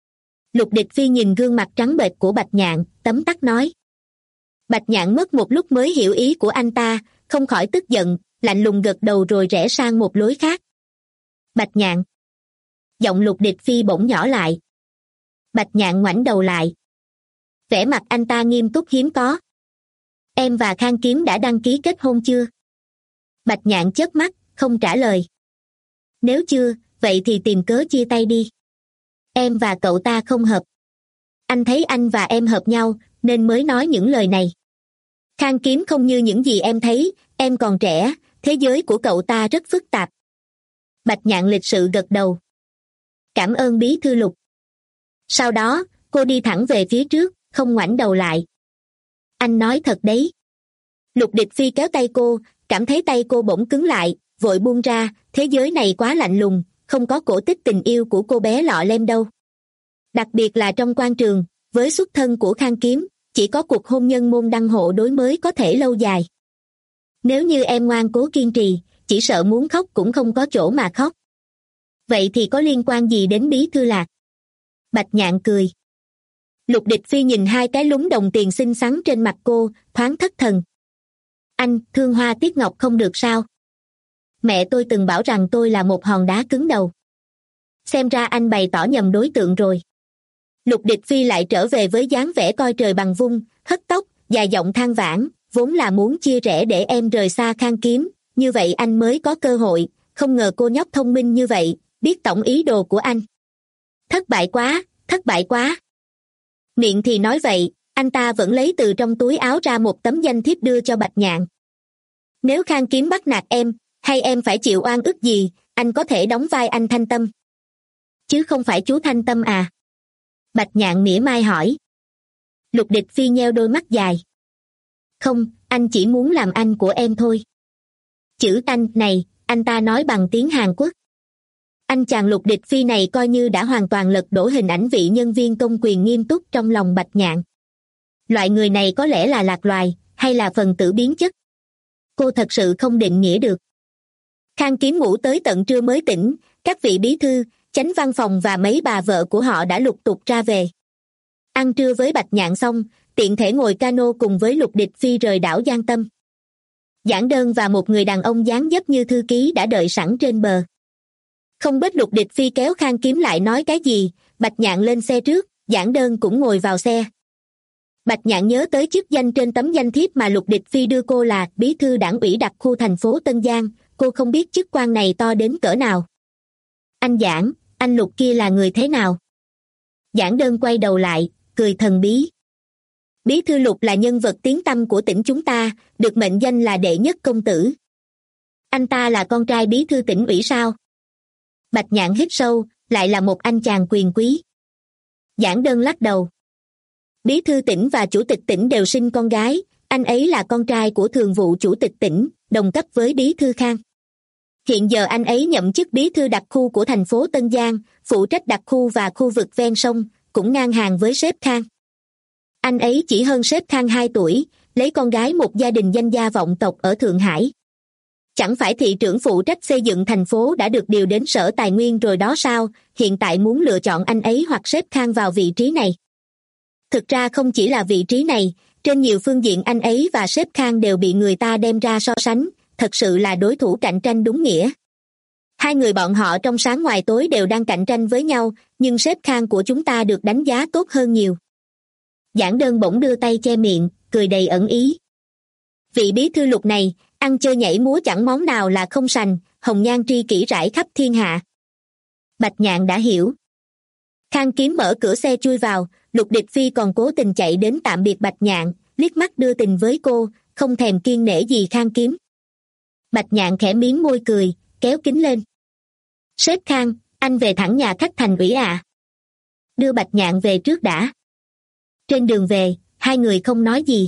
Lục Địch Phi nhìn gương mặt trắng bệch của Bạch Nhạn, tấm tắc nói. Bạch Nhạn mất một lúc mới hiểu ý của anh ta, không khỏi tức giận, lạnh lùng gật đầu rồi rẽ sang một lối khác. Bạch Nhạn. Giọng Lục Địch Phi bỗng nhỏ lại. Bạch Nhạn ngoảnh đầu lại. Vẻ mặt anh ta nghiêm túc hiếm có. Em và Khang Kiếm đã đăng ký kết hôn chưa? Bạch Nhạn chớp mắt, không trả lời. Nếu chưa, vậy thì tìm cớ chia tay đi. Em và cậu ta không hợp. Anh thấy anh và em hợp nhau, nên mới nói những lời này. Khang Kiếm không như những gì em thấy, em còn trẻ, thế giới của cậu ta rất phức tạp. Bạch Nhạn lịch sự gật đầu. Cảm ơn bí thư Lục. Sau đó, cô đi thẳng về phía trước, không ngoảnh đầu lại. Anh nói thật đấy. Lục Địch Phi kéo tay cô, cảm thấy tay cô bỗng cứng lại, vội buông ra, thế giới này quá lạnh lùng, không có cổ tích tình yêu của cô bé lọ lem đâu. Đặc biệt là trong quan trường, với xuất thân của Khang Kiếm, chỉ có cuộc hôn nhân môn đăng hộ đối mới có thể lâu dài. Nếu như em ngoan cố kiên trì, chỉ sợ muốn khóc cũng không có chỗ mà khóc. Vậy thì có liên quan gì đến bí thư Lạc? Bạch Nhạn cười. Lục Địch Phi nhìn hai cái lúm đồng tiền xinh xắn trên mặt cô, thoáng thất thần. Anh, thương hoa tiếc ngọc không được sao? Mẹ tôi từng bảo rằng tôi là một hòn đá cứng đầu. Xem ra anh bày tỏ nhầm đối tượng rồi. Lục Địch Phi lại trở về với dáng vẻ coi trời bằng vung, hất tóc, dài giọng than vãn, vốn là muốn chia rẽ để em rời xa Khang Kiếm, như vậy anh mới có cơ hội, không ngờ cô nhóc thông minh như vậy, biết tổng ý đồ của anh. Thất bại quá, thất bại quá. Miệng thì nói vậy, anh ta vẫn lấy từ trong túi áo ra một tấm danh thiếp đưa cho Bạch Nhạn. Nếu Khang Kiếm bắt nạt em, hay em phải chịu oan ức gì, anh có thể đóng vai anh Thanh Tâm. Chứ không phải chú Thanh Tâm à? Bạch Nhạn mỉa mai hỏi. Lục Địch Phi nheo đôi mắt dài. Không, anh chỉ muốn làm anh của em thôi. Chữ anh này, anh ta nói bằng tiếng Hàn Quốc. Anh chàng Lục Địch Phi này coi như đã hoàn toàn lật đổ hình ảnh vị nhân viên công quyền nghiêm túc trong lòng Bạch Nhạn. Loại người này có lẽ là lạc loài, hay là phần tử biến chất? Cô thật sự không định nghĩa được. Khang Kiếm ngủ tới tận trưa mới tỉnh, các vị bí thư, chánh văn phòng và mấy bà vợ của họ đã lục tục ra về. Ăn trưa với Bạch Nhạn xong, tiện thể ngồi cano cùng với Lục Địch Phi rời đảo Giang Tâm. Giản Đơn và một người đàn ông dáng dấp như thư ký đã đợi sẵn trên bờ. Không biết Lục Địch Phi kéo Khang Kiếm lại nói cái gì, Bạch Nhạn lên xe trước, Giản Đơn cũng ngồi vào xe. Bạch Nhạn nhớ tới chức danh trên tấm danh thiếp mà Lục Địch Phi đưa cô là bí thư đảng ủy đặc khu thành phố Tân Giang, cô không biết chức quan này to đến cỡ nào. Anh Giản, anh Lục kia là người thế nào? Giản Đơn quay đầu lại, cười thần bí. Bí thư Lục là nhân vật tiếng tăm của tỉnh chúng ta, được mệnh danh là đệ nhất công tử. Anh ta là con trai bí thư tỉnh ủy sao? Bạch Nhạn hít sâu, lại là một anh chàng quyền quý. Giản Đơn lắc đầu. Bí thư tỉnh và chủ tịch tỉnh đều sinh con gái, anh ấy là con trai của thường vụ chủ tịch tỉnh, đồng cấp với bí thư Khang. Hiện giờ anh ấy nhậm chức bí thư đặc khu của thành phố Tân Giang, phụ trách đặc khu và khu vực ven sông, cũng ngang hàng với sếp Khang. Anh ấy chỉ hơn sếp Khang hai tuổi, lấy con gái một gia đình danh gia vọng tộc ở Thượng Hải. Chẳng phải thị trưởng phụ trách xây dựng thành phố đã được điều đến sở tài nguyên rồi đó sao, hiện tại muốn lựa chọn anh ấy hoặc sếp Khang vào vị trí này. Thực ra không chỉ là vị trí này, trên nhiều phương diện anh ấy và sếp Khang đều bị người ta đem ra so sánh, thật sự là đối thủ cạnh tranh đúng nghĩa. Hai người bọn họ trong sáng ngoài tối đều đang cạnh tranh với nhau, nhưng sếp Khang của chúng ta được đánh giá tốt hơn nhiều. Giản Đơn bỗng đưa tay che miệng, cười đầy ẩn ý. Vị bí thư Lục này, ăn chơi nhảy múa chẳng món nào là không sành, hồng nhan tri kỷ rải khắp thiên hạ. Bạch Nhạn đã hiểu. Khang Kiếm mở cửa xe chui vào, Lục Địch Phi còn cố tình chạy đến tạm biệt Bạch Nhạn, liếc mắt đưa tình với cô, không thèm kiêng nể gì Khang Kiếm. Bạch Nhạn khẽ miếng môi cười, kéo kính lên. Sếp Khang, anh về thẳng nhà khách thành ủy à? Đưa Bạch Nhạn về trước đã. Trên đường về, hai người không nói gì.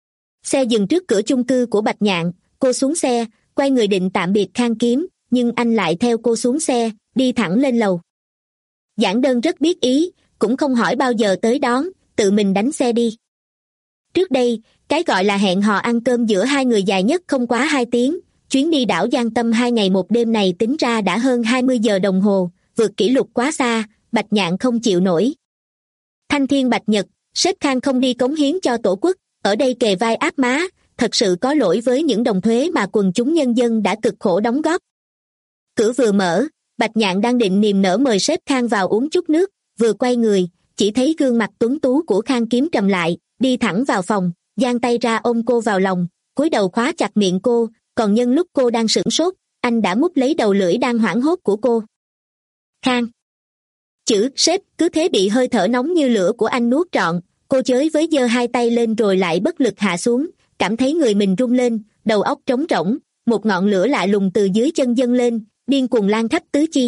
Xe dừng trước cửa chung cư của Bạch Nhạn, cô xuống xe, quay người định tạm biệt Khang Kiếm, nhưng anh lại theo cô xuống xe, đi thẳng lên lầu. Giản Đơn rất biết ý, cũng không hỏi bao giờ tới đón, tự mình đánh xe đi. Trước đây, cái gọi là hẹn hò ăn cơm giữa hai người dài nhất không quá hai tiếng, chuyến đi đảo Giang Tâm hai ngày một đêm này tính ra đã hơn hai mươi giờ đồng hồ, vượt kỷ lục quá xa, Bạch Nhạn không chịu nổi. Thanh thiên bạch nhật, sếp Khang không đi cống hiến cho tổ quốc, ở đây kề vai áp má, thật sự có lỗi với những đồng thuế mà quần chúng nhân dân đã cực khổ đóng góp. Cửa vừa mở, Bạch Nhạn đang định niềm nở mời sếp Khang vào uống chút nước, vừa quay người, chỉ thấy gương mặt tuấn tú của Khang Kiếm trầm lại, đi thẳng vào phòng, giang tay ra ôm cô vào lòng, cúi đầu khóa chặt miệng cô, còn nhân lúc cô đang sửng sốt, anh đã mút lấy đầu lưỡi đang hoảng hốt của cô. Khang. Chữ sếp cứ thế bị hơi thở nóng như lửa của anh nuốt trọn, cô chới với giơ hai tay lên rồi lại bất lực hạ xuống, cảm thấy người mình rung lên, đầu óc trống rỗng, một ngọn lửa lạ lùng từ dưới chân dâng lên, điên cuồng lan khắp tứ chi.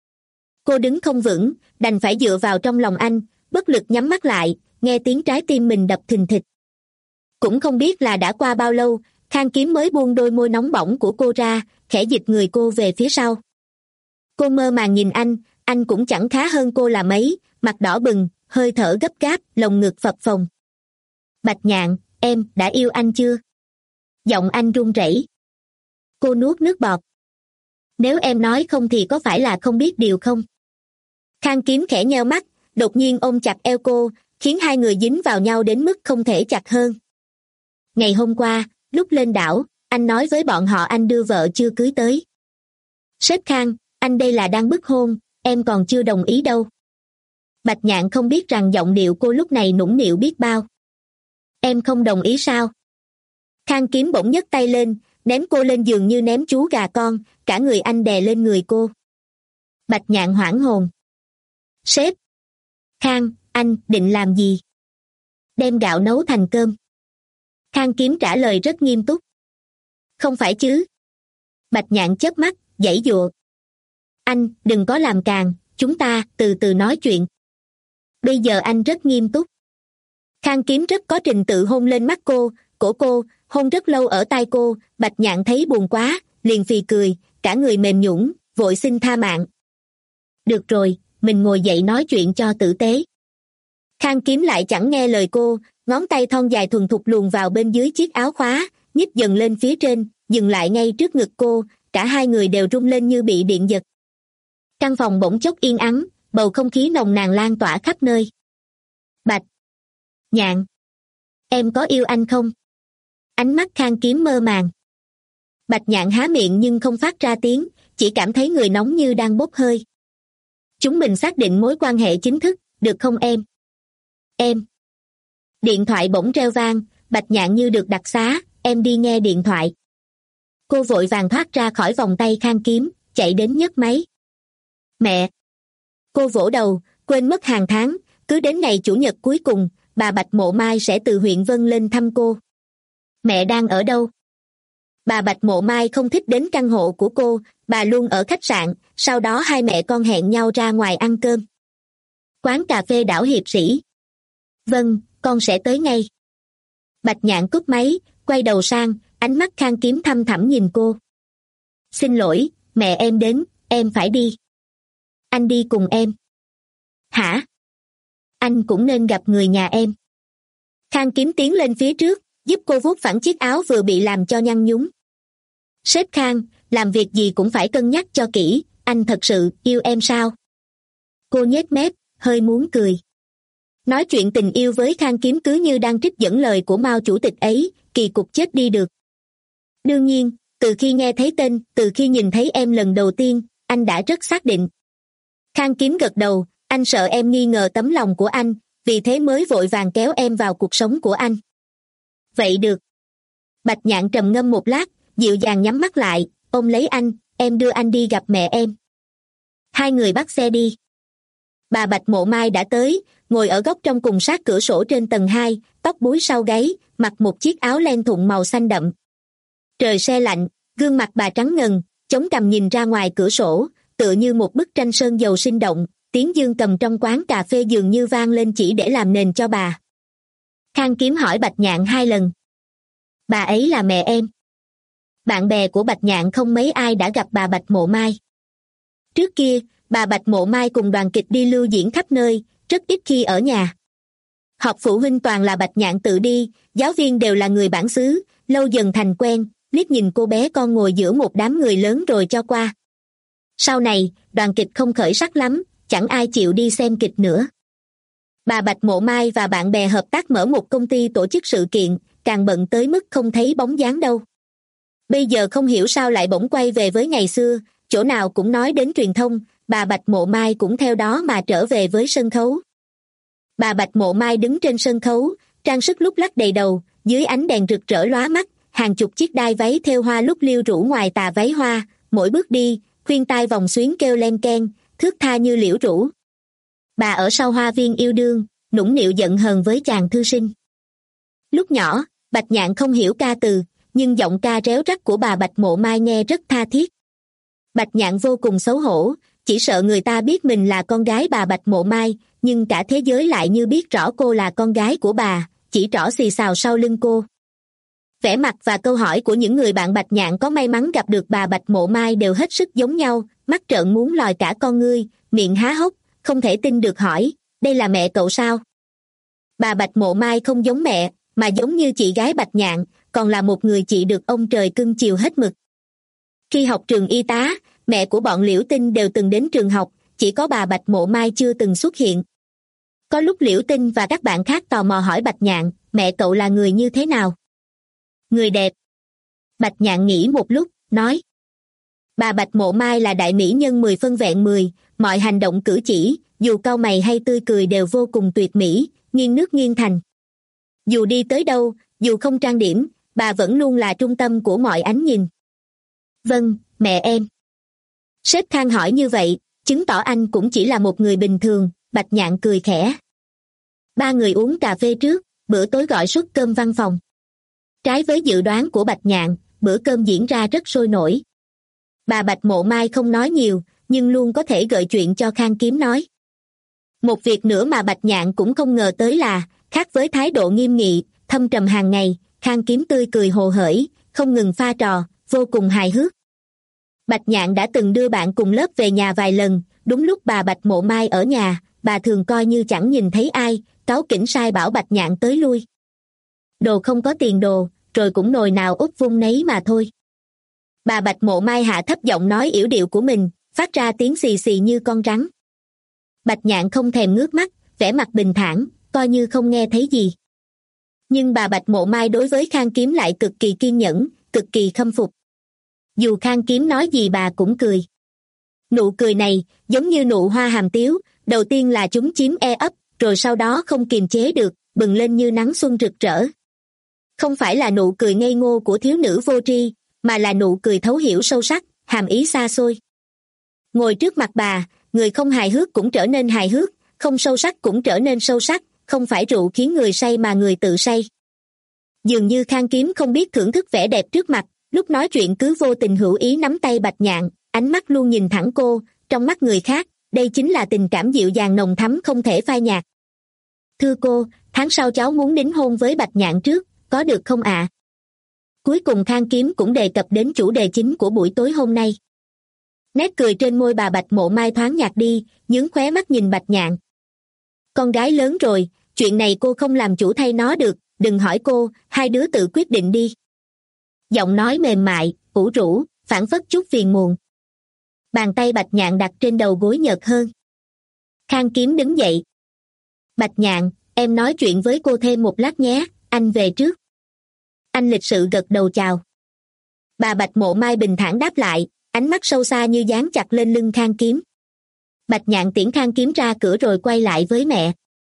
Cô đứng không vững, đành phải dựa vào trong lòng anh, bất lực nhắm mắt lại, nghe tiếng trái tim mình đập thình thịch. Cũng không biết là đã qua bao lâu, Khang Kiếm mới buông đôi môi nóng bỏng của cô ra, khẽ dịch người cô về phía sau. Cô mơ màng nhìn anh, anh cũng chẳng khá hơn cô là mấy, mặt đỏ bừng, hơi thở gấp gáp, lồng ngực phập phồng. Bạch Nhạn, em đã yêu anh chưa? Giọng anh run rẩy. Cô nuốt nước bọt. Nếu em nói không thì có phải là không biết điều không? Khang Kiếm khẽ nheo mắt, đột nhiên ôm chặt eo cô, khiến hai người dính vào nhau đến mức không thể chặt hơn. Ngày hôm qua, lúc lên đảo, anh nói với bọn họ anh đưa vợ chưa cưới tới. Sếp Khang, anh đây là đang bức hôn, em còn chưa đồng ý đâu. Bạch Nhạn không biết rằng giọng điệu cô lúc này nũng nịu biết bao. Em không đồng ý sao? Khang Kiếm bỗng nhấc tay lên, ném cô lên giường như ném chú gà con, cả người anh đè lên người cô. Bạch Nhạn hoảng hồn. Sếp. Khang, anh định làm gì? Đem gạo nấu thành cơm. Khang Kiếm trả lời rất nghiêm túc. Không phải chứ. Bạch Nhạn chớp mắt, giãy giụa. Anh, đừng có làm càng, chúng ta từ từ nói chuyện. Bây giờ anh rất nghiêm túc. Khang Kiếm rất có trình tự hôn lên mắt cô, cổ cô, hôn rất lâu ở tai cô, Bạch Nhạn thấy buồn quá, liền phì cười, cả người mềm nhũn, vội xin tha mạng. Được rồi, mình ngồi dậy nói chuyện cho tử tế. Khang Kiếm lại chẳng nghe lời cô, ngón tay thon dài thuần thục luồn vào bên dưới chiếc áo khóa, nhích dần lên phía trên, dừng lại ngay trước ngực cô, cả hai người đều rung lên như bị điện giật. Căn phòng bỗng chốc yên ắng, bầu không khí nồng nàn lan tỏa khắp nơi. Bạch, Nhạn, em có yêu anh không? Ánh mắt Khang Kiếm mơ màng. Bạch Nhạn há miệng nhưng không phát ra tiếng, chỉ cảm thấy người nóng như đang bốc hơi. Chúng mình xác định mối quan hệ chính thức, được không em? Em. Điện thoại bỗng reo vang, Bạch Nhạn như được đặc xá, em đi nghe điện thoại. Cô vội vàng thoát ra khỏi vòng tay Khang Kiếm, chạy đến nhấc máy. Mẹ. Cô vỗ đầu, quên mất hàng tháng, cứ đến ngày chủ nhật cuối cùng, bà Bạch Mộ Mai sẽ từ huyện Vân lên thăm cô. Mẹ đang ở đâu? Bà Bạch Mộ Mai không thích đến căn hộ của cô, bà luôn ở khách sạn, sau đó hai mẹ con hẹn nhau ra ngoài ăn cơm. Quán cà phê Đảo Hiệp Sĩ. Vâng, con sẽ tới ngay. Bạch Nhạn cúp máy, quay đầu sang, ánh mắt Khang Kiếm thăm thẳm nhìn cô. Xin lỗi, mẹ em đến, em phải đi. Anh đi cùng em. Hả? Anh cũng nên gặp người nhà em. Khang Kiếm tiến lên phía trước, giúp cô vuốt phẳng chiếc áo vừa bị làm cho nhăn nhúm. Sếp Khang, làm việc gì cũng phải cân nhắc cho kỹ, anh thật sự yêu em sao? Cô nhếch mép, hơi muốn cười. Nói chuyện tình yêu với Khang Kiếm cứ như đang trích dẫn lời của Mao chủ tịch ấy, kỳ cục chết đi được. Đương nhiên, từ khi nghe thấy tên, từ khi nhìn thấy em lần đầu tiên, anh đã rất xác định. Khang Kiếm gật đầu, anh sợ em nghi ngờ tấm lòng của anh, vì thế mới vội vàng kéo em vào cuộc sống của anh. Vậy được. Bạch Nhạn trầm ngâm một lát, dịu dàng nhắm mắt lại, ôm lấy anh, em đưa anh đi gặp mẹ em. Hai người bắt xe đi. Bà Bạch Mộ Mai đã tới, ngồi ở góc trong cùng sát cửa sổ trên tầng hai, tóc búi sau gáy, mặc một chiếc áo len thụng màu xanh đậm. Trời se lạnh, gương mặt bà trắng ngần, chống cằm nhìn ra ngoài cửa sổ, tựa như một bức tranh sơn dầu sinh động, tiếng dương cầm trong quán cà phê dường như vang lên chỉ để làm nền cho bà. Khang Kiếm hỏi Bạch Nhạn hai lần. Bà ấy là mẹ em. Bạn bè của Bạch Nhạn không mấy ai đã gặp bà Bạch Mộ Mai. Trước kia, bà Bạch Mộ Mai cùng đoàn kịch đi lưu diễn khắp nơi, rất ít khi ở nhà. Họp phụ huynh toàn là Bạch Nhạn tự đi, giáo viên đều là người bản xứ, lâu dần thành quen, liếc nhìn cô bé con ngồi giữa một đám người lớn rồi cho qua. Sau này, đoàn kịch không khởi sắc lắm, chẳng ai chịu đi xem kịch nữa. Bà Bạch Mộ Mai và bạn bè hợp tác mở một công ty tổ chức sự kiện, càng bận tới mức không thấy bóng dáng đâu. Bây giờ không hiểu sao lại bỗng quay về với ngày xưa, chỗ nào cũng nói đến truyền thông, bà Bạch Mộ Mai cũng theo đó mà trở về với sân khấu. Bà Bạch Mộ Mai đứng trên sân khấu, trang sức lúc lắc đầy đầu, dưới ánh đèn rực rỡ lóa mắt, hàng chục chiếc đai váy thêu hoa lúc liêu rủ ngoài tà váy hoa, mỗi bước đi, khuyên tai vòng xuyến kêu len keng, thướt tha như liễu rủ. Bà ở sau hoa viên yêu đương, nũng nịu giận hờn với chàng thư sinh. Lúc nhỏ, Bạch Nhạn không hiểu ca từ, nhưng giọng ca réo rắt của bà Bạch Mộ Mai nghe rất tha thiết. Bạch Nhạn vô cùng xấu hổ, chỉ sợ người ta biết mình là con gái bà Bạch Mộ Mai, nhưng cả thế giới lại như biết rõ cô là con gái của bà, chỉ trỏ xì xào sau lưng cô. Vẻ mặt và câu hỏi của những người bạn Bạch Nhạn có may mắn gặp được bà Bạch Mộ Mai đều hết sức giống nhau, mắt trợn muốn lòi cả con ngươi, miệng há hốc, không thể tin được hỏi, đây là mẹ cậu sao? Bà Bạch Mộ Mai không giống mẹ, mà giống như chị gái Bạch Nhạn, còn là một người chị được ông trời cưng chiều hết mực. Khi học trường y tá, mẹ của bọn Liễu Tinh đều từng đến trường học, chỉ có bà Bạch Mộ Mai chưa từng xuất hiện. Có lúc Liễu Tinh và các bạn khác tò mò hỏi Bạch Nhạn, mẹ cậu là người như thế nào? Người đẹp. Bạch Nhạn nghĩ một lúc, nói. Bà Bạch Mộ Mai là đại mỹ nhân mười phân vẹn mười, mọi hành động cử chỉ, dù cau mày hay tươi cười đều vô cùng tuyệt mỹ, nghiêng nước nghiêng thành. Dù đi tới đâu, dù không trang điểm, bà vẫn luôn là trung tâm của mọi ánh nhìn. Vâng, mẹ em. Sếp Khang hỏi như vậy, chứng tỏ anh cũng chỉ là một người bình thường, Bạch Nhạn cười khẽ. Ba người uống cà phê trước, bữa tối gọi suất cơm văn phòng. Trái với dự đoán của Bạch Nhạn, bữa cơm diễn ra rất sôi nổi. Bà Bạch Mộ Mai không nói nhiều, nhưng luôn có thể gợi chuyện cho Khang Kiếm nói. Một việc nữa mà Bạch Nhạn cũng không ngờ tới là, khác với thái độ nghiêm nghị, thâm trầm hàng ngày, Khang Kiếm tươi cười hồ hởi, không ngừng pha trò, vô cùng hài hước. Bạch Nhạn đã từng đưa bạn cùng lớp về nhà vài lần, đúng lúc bà Bạch Mộ Mai ở nhà, bà thường coi như chẳng nhìn thấy ai, cáu kỉnh sai bảo Bạch Nhạn tới lui. Đồ không có tiền đồ, rồi cũng nồi nào úp vung nấy mà thôi. Bà Bạch Mộ Mai hạ thấp giọng nói yểu điệu của mình, phát ra tiếng xì xì như con rắn. Bạch Nhạn không thèm ngước mắt, vẻ mặt bình thản, coi như không nghe thấy gì. Nhưng bà Bạch Mộ Mai đối với Khang Kiếm lại cực kỳ kiên nhẫn, cực kỳ khâm phục. Dù Khang Kiếm nói gì bà cũng cười. Nụ cười này, giống như nụ hoa hàm tiếu, đầu tiên là chúng chiếm e ấp, rồi sau đó không kiềm chế được, bừng lên như nắng xuân rực rỡ. Không phải là nụ cười ngây ngô của thiếu nữ vô tri, mà là nụ cười thấu hiểu sâu sắc, hàm ý xa xôi. Ngồi trước mặt bà, người không hài hước cũng trở nên hài hước, không sâu sắc cũng trở nên sâu sắc, không phải rượu khiến người say mà người tự say. Dường như Khang Kiếm không biết thưởng thức vẻ đẹp trước mặt, lúc nói chuyện cứ vô tình hữu ý nắm tay Bạch Nhạn, ánh mắt luôn nhìn thẳng cô, trong mắt người khác, đây chính là tình cảm dịu dàng nồng thắm không thể phai nhạt. Thưa cô, tháng sau cháu muốn đính hôn với Bạch Nhạn trước, có được không ạ? Cuối cùng Khang Kiếm cũng đề cập đến chủ đề chính của buổi tối hôm nay. Nét cười trên môi bà Bạch Mộ Mai thoáng nhạt đi, nhướng khóe mắt nhìn Bạch Nhạn. Con gái lớn rồi, chuyện này cô không làm chủ thay nó được, đừng hỏi cô, hai đứa tự quyết định đi. Giọng nói mềm mại, ủ rũ, phảng phất chút phiền muộn. Bàn tay Bạch Nhạn đặt trên đầu gối nhợt hơn. Khang Kiếm đứng dậy. Bạch Nhạn, em nói chuyện với cô thêm một lát nhé, anh về trước. Anh lịch sự gật đầu chào. Bà Bạch Mộ Mai bình thản đáp lại, ánh mắt sâu xa như dán chặt lên lưng Khang Kiếm. Bạch Nhạn tiễn Khang Kiếm ra cửa rồi quay lại với mẹ.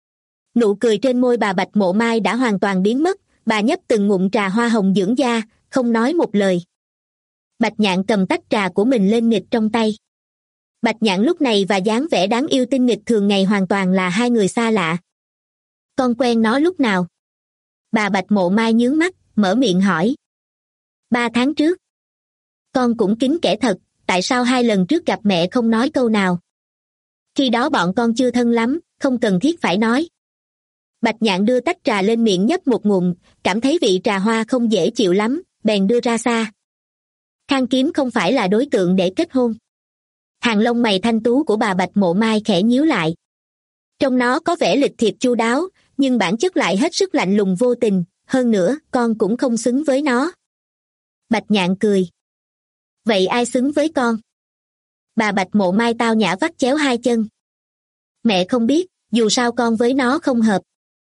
Nụ cười trên môi bà Bạch Mộ Mai đã hoàn toàn biến mất, bà nhấp từng ngụm trà hoa hồng dưỡng da, không nói một lời. Bạch Nhạn cầm tách trà của mình lên nghịch trong tay. Bạch Nhạn lúc này và dáng vẻ đáng yêu tinh nghịch thường ngày hoàn toàn là hai người xa lạ. Con quen nó lúc nào? Bà Bạch Mộ Mai nhướng mắt, mở miệng hỏi. Ba tháng trước. Con cũng kín kẻ thật, tại sao hai lần trước gặp mẹ không nói câu nào? Khi đó bọn con chưa thân lắm, không cần thiết phải nói. Bạch Nhạn đưa tách trà lên miệng nhấp một ngụm, cảm thấy vị trà hoa không dễ chịu lắm, bèn đưa ra xa. Khang Kiếm không phải là đối tượng để kết hôn. Hàng lông mày thanh tú của bà Bạch Mộ Mai khẽ nhíu lại. Trong nó có vẻ lịch thiệp chu đáo, nhưng bản chất lại hết sức lạnh lùng vô tình, hơn nữa, con cũng không xứng với nó. Bạch Nhạn cười. Vậy ai xứng với con? Bà Bạch Mộ Mai tao nhã vắt chéo hai chân. Mẹ không biết, dù sao con với nó không hợp.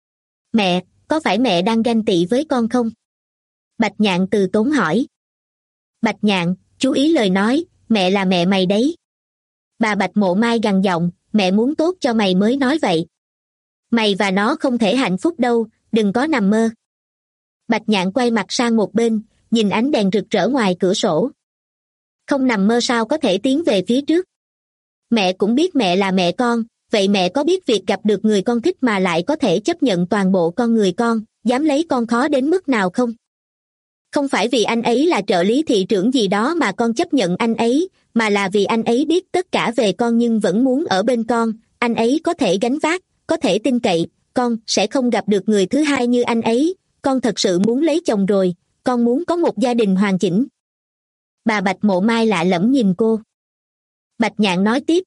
Mẹ, có phải mẹ đang ganh tị với con không? Bạch Nhạn từ tốn hỏi. Bạch Nhạn, chú ý lời nói, mẹ là mẹ mày đấy. Bà Bạch Mộ Mai gằn giọng, mẹ muốn tốt cho mày mới nói vậy. Mày và nó không thể hạnh phúc đâu, đừng có nằm mơ. Bạch Nhạn quay mặt sang một bên, nhìn ánh đèn rực rỡ ngoài cửa sổ. Không nằm mơ sao có thể tiến về phía trước. Mẹ cũng biết mẹ là mẹ con, vậy mẹ có biết việc gặp được người con thích mà lại có thể chấp nhận toàn bộ con người con, dám lấy con khó đến mức nào không? Không phải vì anh ấy là trợ lý thị trưởng gì đó mà con chấp nhận anh ấy, mà là vì anh ấy biết tất cả về con nhưng vẫn muốn ở bên con, anh ấy có thể gánh vác, có thể tin cậy, con sẽ không gặp được người thứ hai như anh ấy, con thật sự muốn lấy chồng rồi, con muốn có một gia đình hoàn chỉnh. Bà Bạch Mộ Mai lạ lẫm nhìn cô. Bạch Nhạn nói tiếp.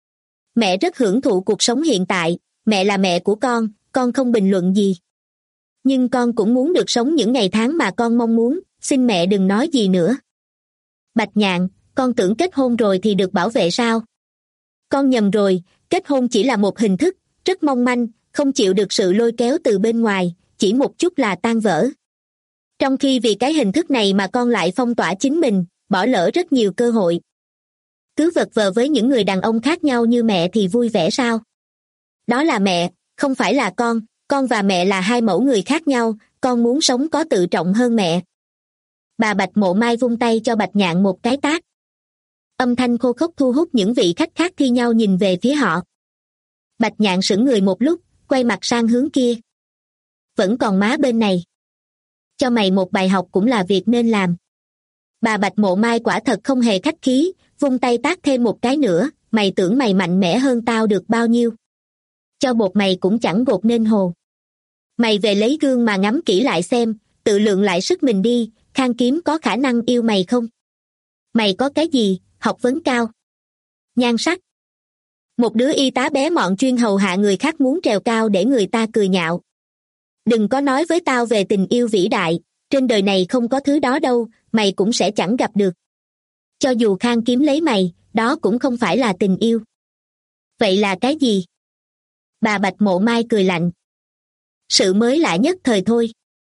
Mẹ rất hưởng thụ cuộc sống hiện tại, mẹ là mẹ của con, con không bình luận gì. Nhưng con cũng muốn được sống những ngày tháng mà con mong muốn, xin mẹ đừng nói gì nữa. Bạch Nhạn, con tưởng kết hôn rồi thì được bảo vệ sao? Con nhầm rồi, kết hôn chỉ là một hình thức, rất mong manh, không chịu được sự lôi kéo từ bên ngoài, chỉ một chút là tan vỡ. Trong khi vì cái hình thức này mà con lại phong tỏa chính mình, bỏ lỡ rất nhiều cơ hội. Cứ vật vờ với những người đàn ông khác nhau như mẹ thì vui vẻ sao? Đó là mẹ, không phải là con, con và mẹ là hai mẫu người khác nhau, con muốn sống có tự trọng hơn mẹ. Bà Bạch Mộ Mai vung tay cho Bạch Nhạn một cái tát. Âm thanh khô khốc thu hút những vị khách khác thi nhau nhìn về phía họ. Bạch Nhạn sững người một lúc, quay mặt sang hướng kia. Vẫn còn má bên này. Cho mày một bài học cũng là việc nên làm. Bà Bạch Mộ Mai quả thật không hề khách khí, vung tay tát thêm một cái nữa, mày tưởng mày mạnh mẽ hơn tao được bao nhiêu. Cho bột mày cũng chẳng gột nên hồ. Mày về lấy gương mà ngắm kỹ lại xem, tự lượng lại sức mình đi, Khang Kiếm có khả năng yêu mày không? Mày có cái gì, học vấn cao, nhan sắc. Một đứa y tá bé mọn chuyên hầu hạ người khác muốn trèo cao để người ta cười nhạo. Đừng có nói với tao về tình yêu vĩ đại, trên đời này không có thứ đó đâu, mày cũng sẽ chẳng gặp được. Cho dù Khang Kiếm lấy mày, đó cũng không phải là tình yêu. Vậy là cái gì? Bà Bạch Mộ Mai cười lạnh. Sự mới lạ nhất thời thôi.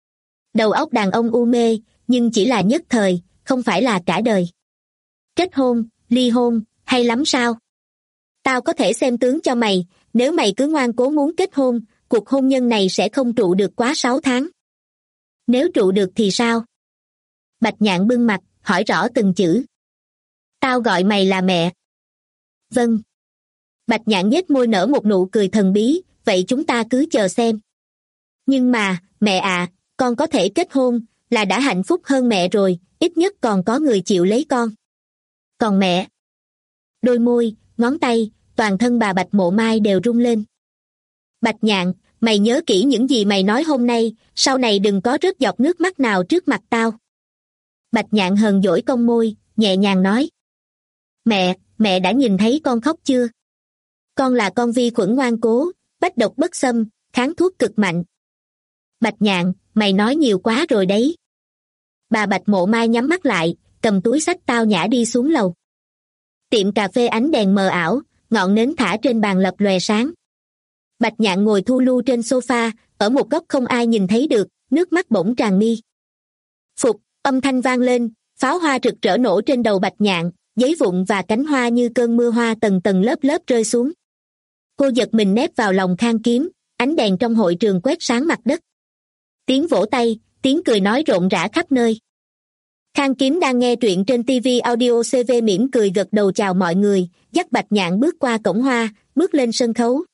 Đầu óc đàn ông u mê, nhưng chỉ là nhất thời, không phải là cả đời. Kết hôn, ly hôn, hay lắm sao? Tao có thể xem tướng cho mày, nếu mày cứ ngoan cố muốn kết hôn, cuộc hôn nhân này sẽ không trụ được quá sáu tháng. Nếu trụ được thì sao? Bạch Nhạn bưng mặt, hỏi rõ từng chữ. Tao gọi mày là mẹ. Vâng. Bạch Nhạn nhếch môi nở một nụ cười thần bí, vậy chúng ta cứ chờ xem. Nhưng mà, mẹ à, con có thể kết hôn, là đã hạnh phúc hơn mẹ rồi, ít nhất còn có người chịu lấy con. Còn mẹ? Đôi môi, ngón tay, toàn thân bà Bạch Mộ Mai đều rung lên. Bạch Nhạn, mày nhớ kỹ những gì mày nói hôm nay, sau này đừng có rớt giọt nước mắt nào trước mặt tao. Bạch Nhạn hờn dỗi cong môi, nhẹ nhàng nói. Mẹ, mẹ đã nhìn thấy con khóc chưa? Con là con vi khuẩn ngoan cố, bách độc bất xâm, kháng thuốc cực mạnh. Bạch Nhạn, mày nói nhiều quá rồi đấy. Bà Bạch Mộ Mai nhắm mắt lại, cầm túi xách tao nhã đi xuống lầu. Tiệm cà phê ánh đèn mờ ảo, ngọn nến thả trên bàn lập lòe sáng. Bạch Nhạn ngồi thu lu trên sofa, ở một góc không ai nhìn thấy được, nước mắt bỗng tràn mi. Phục, âm thanh vang lên, pháo hoa rực rỡ nổ trên đầu Bạch Nhạn, giấy vụn và cánh hoa như cơn mưa hoa tầng tầng lớp lớp rơi xuống. Cô giật mình nép vào lòng Khang Kiếm, ánh đèn trong hội trường quét sáng mặt đất. Tiếng vỗ tay, tiếng cười nói rộn rã khắp nơi. Khang Kiếm đang nghe truyện trên ti vi Audio xê vê mỉm cười gật đầu chào mọi người, dắt Bạch Nhạn bước qua cổng hoa, bước lên sân khấu.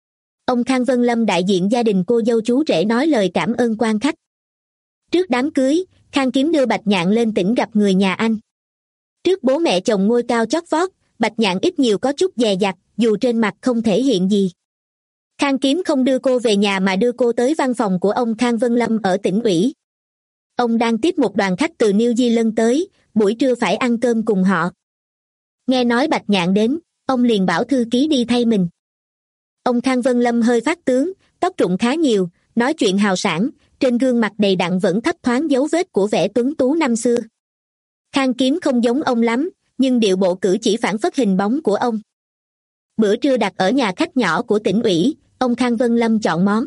Ông Khang Vân Lâm đại diện gia đình cô dâu chú rể nói lời cảm ơn quan khách. Trước đám cưới, Khang Kiếm đưa Bạch Nhạn lên tỉnh gặp người nhà anh. Trước bố mẹ chồng ngôi cao chót vót, Bạch Nhạn ít nhiều có chút dè dặt, dù trên mặt không thể hiện gì. Khang Kiếm không đưa cô về nhà mà đưa cô tới văn phòng của ông Khang Vân Lâm ở tỉnh ủy. Ông đang tiếp một đoàn khách từ New Zealand tới, buổi trưa phải ăn cơm cùng họ. Nghe nói Bạch Nhạn đến, ông liền bảo thư ký đi thay mình. Ông Khang Vân Lâm hơi phát tướng, tóc rụng khá nhiều, nói chuyện hào sảng, trên gương mặt đầy đặn vẫn thấp thoáng dấu vết của vẻ tuấn tú năm xưa. Khang Kiếm không giống ông lắm, nhưng điệu bộ cử chỉ phảng phất hình bóng của ông. Bữa trưa đặt ở nhà khách nhỏ của tỉnh ủy, ông Khang Vân Lâm chọn món.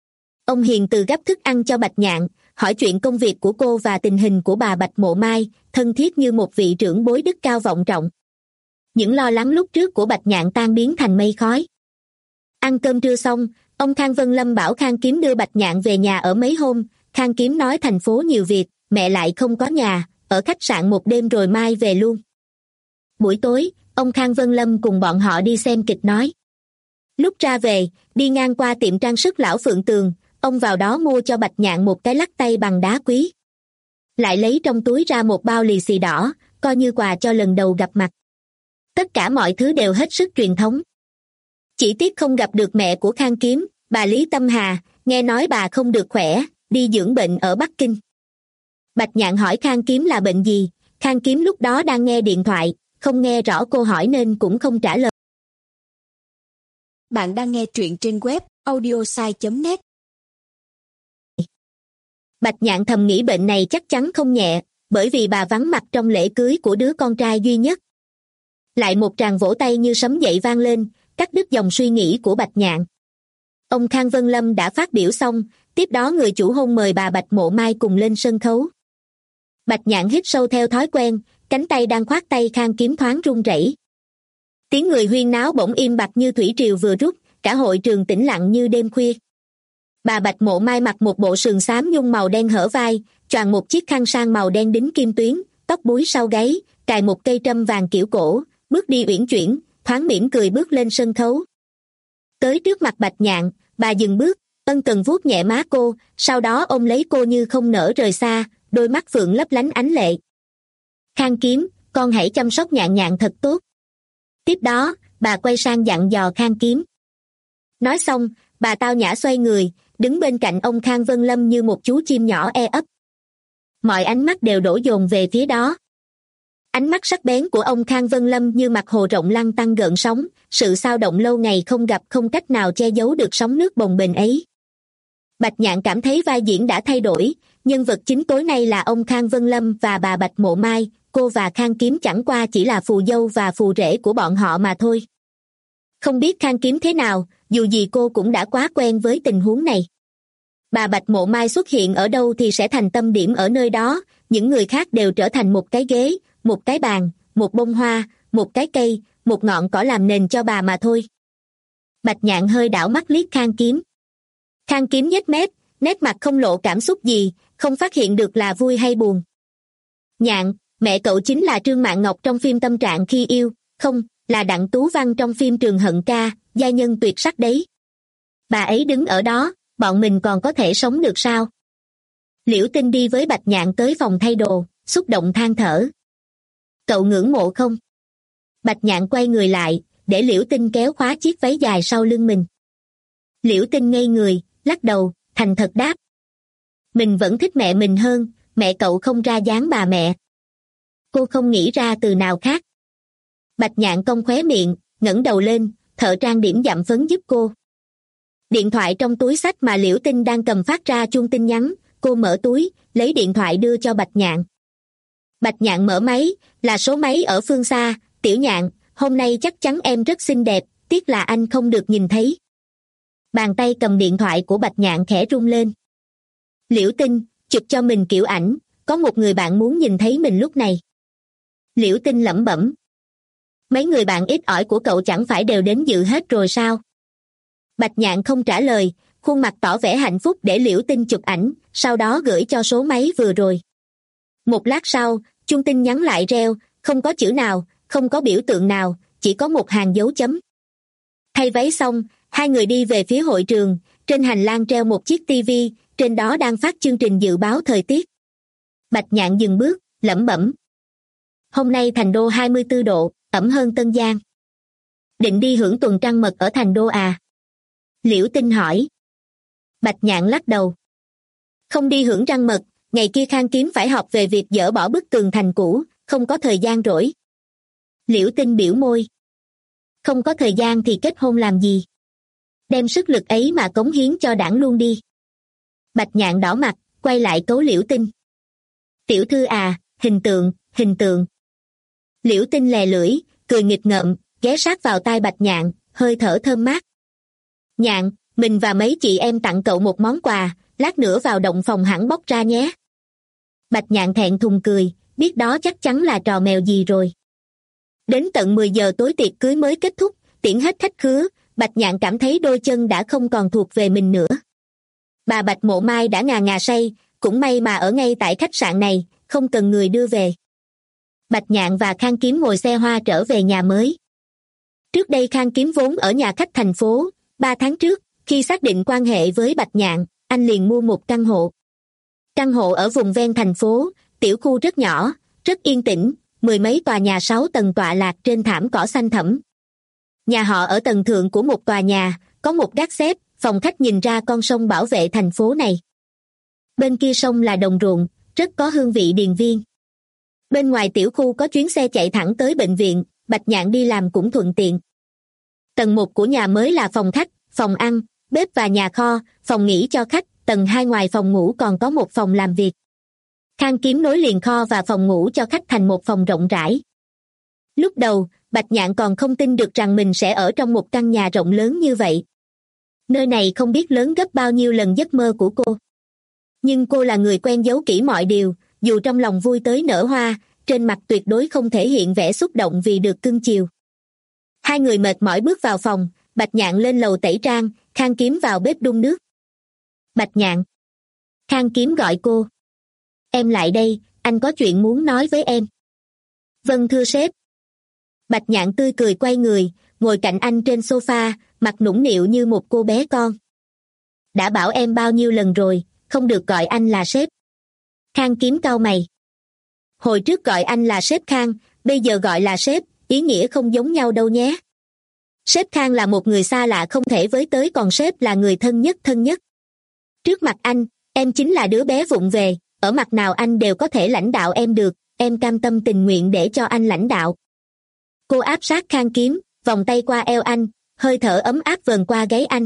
Ông hiền từ gắp thức ăn cho Bạch Nhạn, hỏi chuyện công việc của cô và tình hình của bà Bạch Mộ Mai, thân thiết như một vị trưởng bối đức cao vọng trọng. Những lo lắng lúc trước của Bạch Nhạn tan biến thành mây khói. Ăn cơm trưa xong, ông Khang Vân Lâm bảo Khang Kiếm đưa Bạch Nhạn về nhà ở mấy hôm. Khang Kiếm nói thành phố nhiều việc, mẹ lại không có nhà, ở khách sạn một đêm rồi mai về luôn. Buổi tối, ông Khang Vân Lâm cùng bọn họ đi xem kịch nói. Lúc ra về, đi ngang qua tiệm trang sức lão Phượng Tường, ông vào đó mua cho Bạch Nhạn một cái lắc tay bằng đá quý. Lại lấy trong túi ra một bao lì xì đỏ, coi như quà cho lần đầu gặp mặt. Tất cả mọi thứ đều hết sức truyền thống. Chỉ tiếc không gặp được mẹ của Khang Kiếm, bà Lý Tâm Hà, nghe nói bà không được khỏe, đi dưỡng bệnh ở Bắc Kinh. Bạch Nhạn hỏi Khang Kiếm là bệnh gì, Khang Kiếm lúc đó đang nghe điện thoại, không nghe rõ cô hỏi nên cũng không trả lời. Bạn đang nghe truyện trên web audiosai chấm net. Bạch Nhạn thầm nghĩ bệnh này chắc chắn không nhẹ, bởi vì bà vắng mặt trong lễ cưới của đứa con trai duy nhất. Lại một tràng vỗ tay như sấm dậy vang lên, cắt đứt dòng suy nghĩ của Bạch Nhạn. Ông Khang Vân Lâm đã phát biểu xong, tiếp đó người chủ hôn mời bà Bạch Mộ Mai cùng lên sân khấu. Bạch Nhạn hít sâu theo thói quen, cánh tay đang khoác tay Khang Kiếm thoáng run rẩy. Tiếng người huyên náo bỗng im bặt như thủy triều vừa rút, cả hội trường tĩnh lặng như đêm khuya. Bà Bạch Mộ Mai mặc một bộ sườn xám nhung màu đen hở vai, choàng một chiếc khăn sang màu đen đính kim tuyến, tóc búi sau gáy, cài một cây trâm vàng kiểu cổ, bước đi uyển chuyển, thoáng mỉm cười bước lên sân khấu. Tới trước mặt Bạch Nhạn, bà dừng bước, ân cần vuốt nhẹ má cô, sau đó ôm lấy cô như không nỡ rời xa, đôi mắt phượng lấp lánh ánh lệ. Khang Kiếm, con hãy chăm sóc Nhạn Nhạn thật tốt. Tiếp đó, bà quay sang dặn dò Khang Kiếm. Nói xong, bà tao nhã xoay người, đứng bên cạnh ông Khang Vân Lâm như một chú chim nhỏ e ấp. Mọi ánh mắt đều đổ dồn về phía đó. Ánh mắt sắc bén của ông Khang Vân Lâm như mặt hồ rộng lăn tăn gợn sóng, sự xao động lâu ngày không gặp không cách nào che giấu được sóng nước bồng bềnh ấy. Bạch Nhạn cảm thấy vai diễn đã thay đổi, nhân vật chính tối nay là ông Khang Vân Lâm và bà Bạch Mộ Mai, cô và Khang Kiếm chẳng qua chỉ là phù dâu và phù rể của bọn họ mà thôi. Không biết Khang Kiếm thế nào, dù gì cô cũng đã quá quen với tình huống này. Bà Bạch Mộ Mai xuất hiện ở đâu thì sẽ thành tâm điểm ở nơi đó, những người khác đều trở thành một cái ghế, một cái bàn, một bông hoa, một cái cây, một ngọn cỏ làm nền cho bà mà thôi. Bạch Nhạn hơi đảo mắt liếc Khang Kiếm. Khang Kiếm nhếch mép, nét mặt không lộ cảm xúc gì, không phát hiện được là vui hay buồn. Nhạn, mẹ cậu chính là Trương Mạn Ngọc trong phim Tâm Trạng Khi Yêu, không, là Đặng Tú Văn trong phim Trường Hận Ca, gia nhân tuyệt sắc đấy. Bà ấy đứng ở đó, bọn mình còn có thể sống được sao? Liễu Tinh đi với Bạch Nhạn tới phòng thay đồ, xúc động than thở. Cậu ngưỡng mộ không? Bạch Nhạn quay người lại, để Liễu Tinh kéo khóa chiếc váy dài sau lưng mình. Liễu Tinh ngây người, lắc đầu, thành thật đáp. Mình vẫn thích mẹ mình hơn, mẹ cậu không ra dáng bà mẹ. Cô không nghĩ ra từ nào khác. Bạch Nhạn cong khóe miệng, ngẩng đầu lên, thợ trang điểm dặm phấn giúp cô. Điện thoại trong túi xách mà Liễu Tinh đang cầm phát ra chuông tin nhắn, cô mở túi, lấy điện thoại đưa cho Bạch Nhạn. Bạch Nhạn mở máy, là số máy ở phương xa, Tiểu Nhạn, hôm nay chắc chắn em rất xinh đẹp, tiếc là anh không được nhìn thấy. Bàn tay cầm điện thoại của Bạch Nhạn khẽ rung lên. Liễu Tinh, chụp cho mình kiểu ảnh, có một người bạn muốn nhìn thấy mình lúc này. Liễu Tinh lẩm bẩm. Mấy người bạn ít ỏi của cậu chẳng phải đều đến dự hết rồi sao? Bạch Nhạn không trả lời, khuôn mặt tỏ vẻ hạnh phúc để Liễu Tinh chụp ảnh, sau đó gửi cho số máy vừa rồi. Một lát sau, chuông tin nhắn lại reo, không có chữ nào, không có biểu tượng nào, chỉ có một hàng dấu chấm. Thay váy xong, hai người đi về phía hội trường, trên hành lang treo một chiếc tivi, trên đó đang phát chương trình dự báo thời tiết. Bạch Nhạn dừng bước, lẩm bẩm. Hôm nay Thành Đô hai mươi tư độ, ẩm hơn Tân Giang. Định đi hưởng tuần trăng mật ở Thành Đô à? Liễu Tinh hỏi. Bạch Nhạn lắc đầu. Không đi hưởng trăng mật, ngày kia Khang Kiếm phải họp về việc dỡ bỏ bức tường thành cũ, không có thời gian rỗi. Liễu Tinh biểu môi. Không có thời gian thì kết hôn làm gì? Đem sức lực ấy mà cống hiến cho đảng luôn đi. Bạch Nhạn đỏ mặt, quay lại cấu Liễu Tinh. Tiểu thư à, hình tượng, hình tượng. Liễu Tinh lè lưỡi, cười nghịch ngợm, ghé sát vào tai Bạch Nhạn, hơi thở thơm mát. Nhạn, mình và mấy chị em tặng cậu một món quà, lát nữa vào động phòng hẳn bóc ra nhé. Bạch Nhạn thẹn thùng cười, biết đó chắc chắn là trò mèo gì rồi. Đến tận mười giờ tối tiệc cưới mới kết thúc, tiễn hết khách khứa, Bạch Nhạn cảm thấy đôi chân đã không còn thuộc về mình nữa. Bà Bạch Mộ Mai đã ngà ngà say, cũng may mà ở ngay tại khách sạn này, không cần người đưa về. Bạch Nhạn và Khang Kiếm ngồi xe hoa trở về nhà mới. Trước đây Khang Kiếm vốn ở nhà khách thành phố, ba tháng trước, khi xác định quan hệ với Bạch Nhạn, anh liền mua một căn hộ. Căn hộ ở vùng ven thành phố, tiểu khu rất nhỏ, rất yên tĩnh, mười mấy tòa nhà sáu tầng tọa lạc trên thảm cỏ xanh thẫm. Nhà họ ở tầng thượng của một tòa nhà, có một gác xếp, phòng khách nhìn ra con sông bảo vệ thành phố này. Bên kia sông là đồng ruộng, rất có hương vị điền viên. Bên ngoài tiểu khu có chuyến xe chạy thẳng tới bệnh viện, Bạch Nhạn đi làm cũng thuận tiện. Tầng một của nhà mới là phòng khách, phòng ăn, bếp và nhà kho, phòng nghỉ cho khách, tầng hai ngoài phòng ngủ còn có một phòng làm việc. Khang Kiếm nối liền kho và phòng ngủ cho khách thành một phòng rộng rãi. Lúc đầu, Bạch Nhạn còn không tin được rằng mình sẽ ở trong một căn nhà rộng lớn như vậy. Nơi này không biết lớn gấp bao nhiêu lần giấc mơ của cô. Nhưng cô là người quen giấu kỹ mọi điều, dù trong lòng vui tới nở hoa, trên mặt tuyệt đối không thể hiện vẻ xúc động vì được cưng chiều. Hai người mệt mỏi bước vào phòng, Bạch Nhạn lên lầu tẩy trang, Khang Kiếm vào bếp đun nước. Bạch Nhạn. Khang Kiếm gọi cô. Em lại đây, anh có chuyện muốn nói với em. Vâng thưa sếp. Bạch Nhạn tươi cười quay người, ngồi cạnh anh trên sofa, mặt nũng nịu như một cô bé con. Đã bảo em bao nhiêu lần rồi, không được gọi anh là sếp. Khang Kiếm cau mày. Hồi trước gọi anh là sếp Khang, bây giờ gọi là sếp, ý nghĩa không giống nhau đâu nhé. Sếp Khang là một người xa lạ không thể với tới, còn sếp là người thân nhất thân nhất. Trước mặt anh, em chính là đứa bé vụng về, ở mặt nào anh đều có thể lãnh đạo em được, em cam tâm tình nguyện để cho anh lãnh đạo. Cô áp sát Khang Kiếm, vòng tay qua eo anh, hơi thở ấm áp vờn qua gáy anh.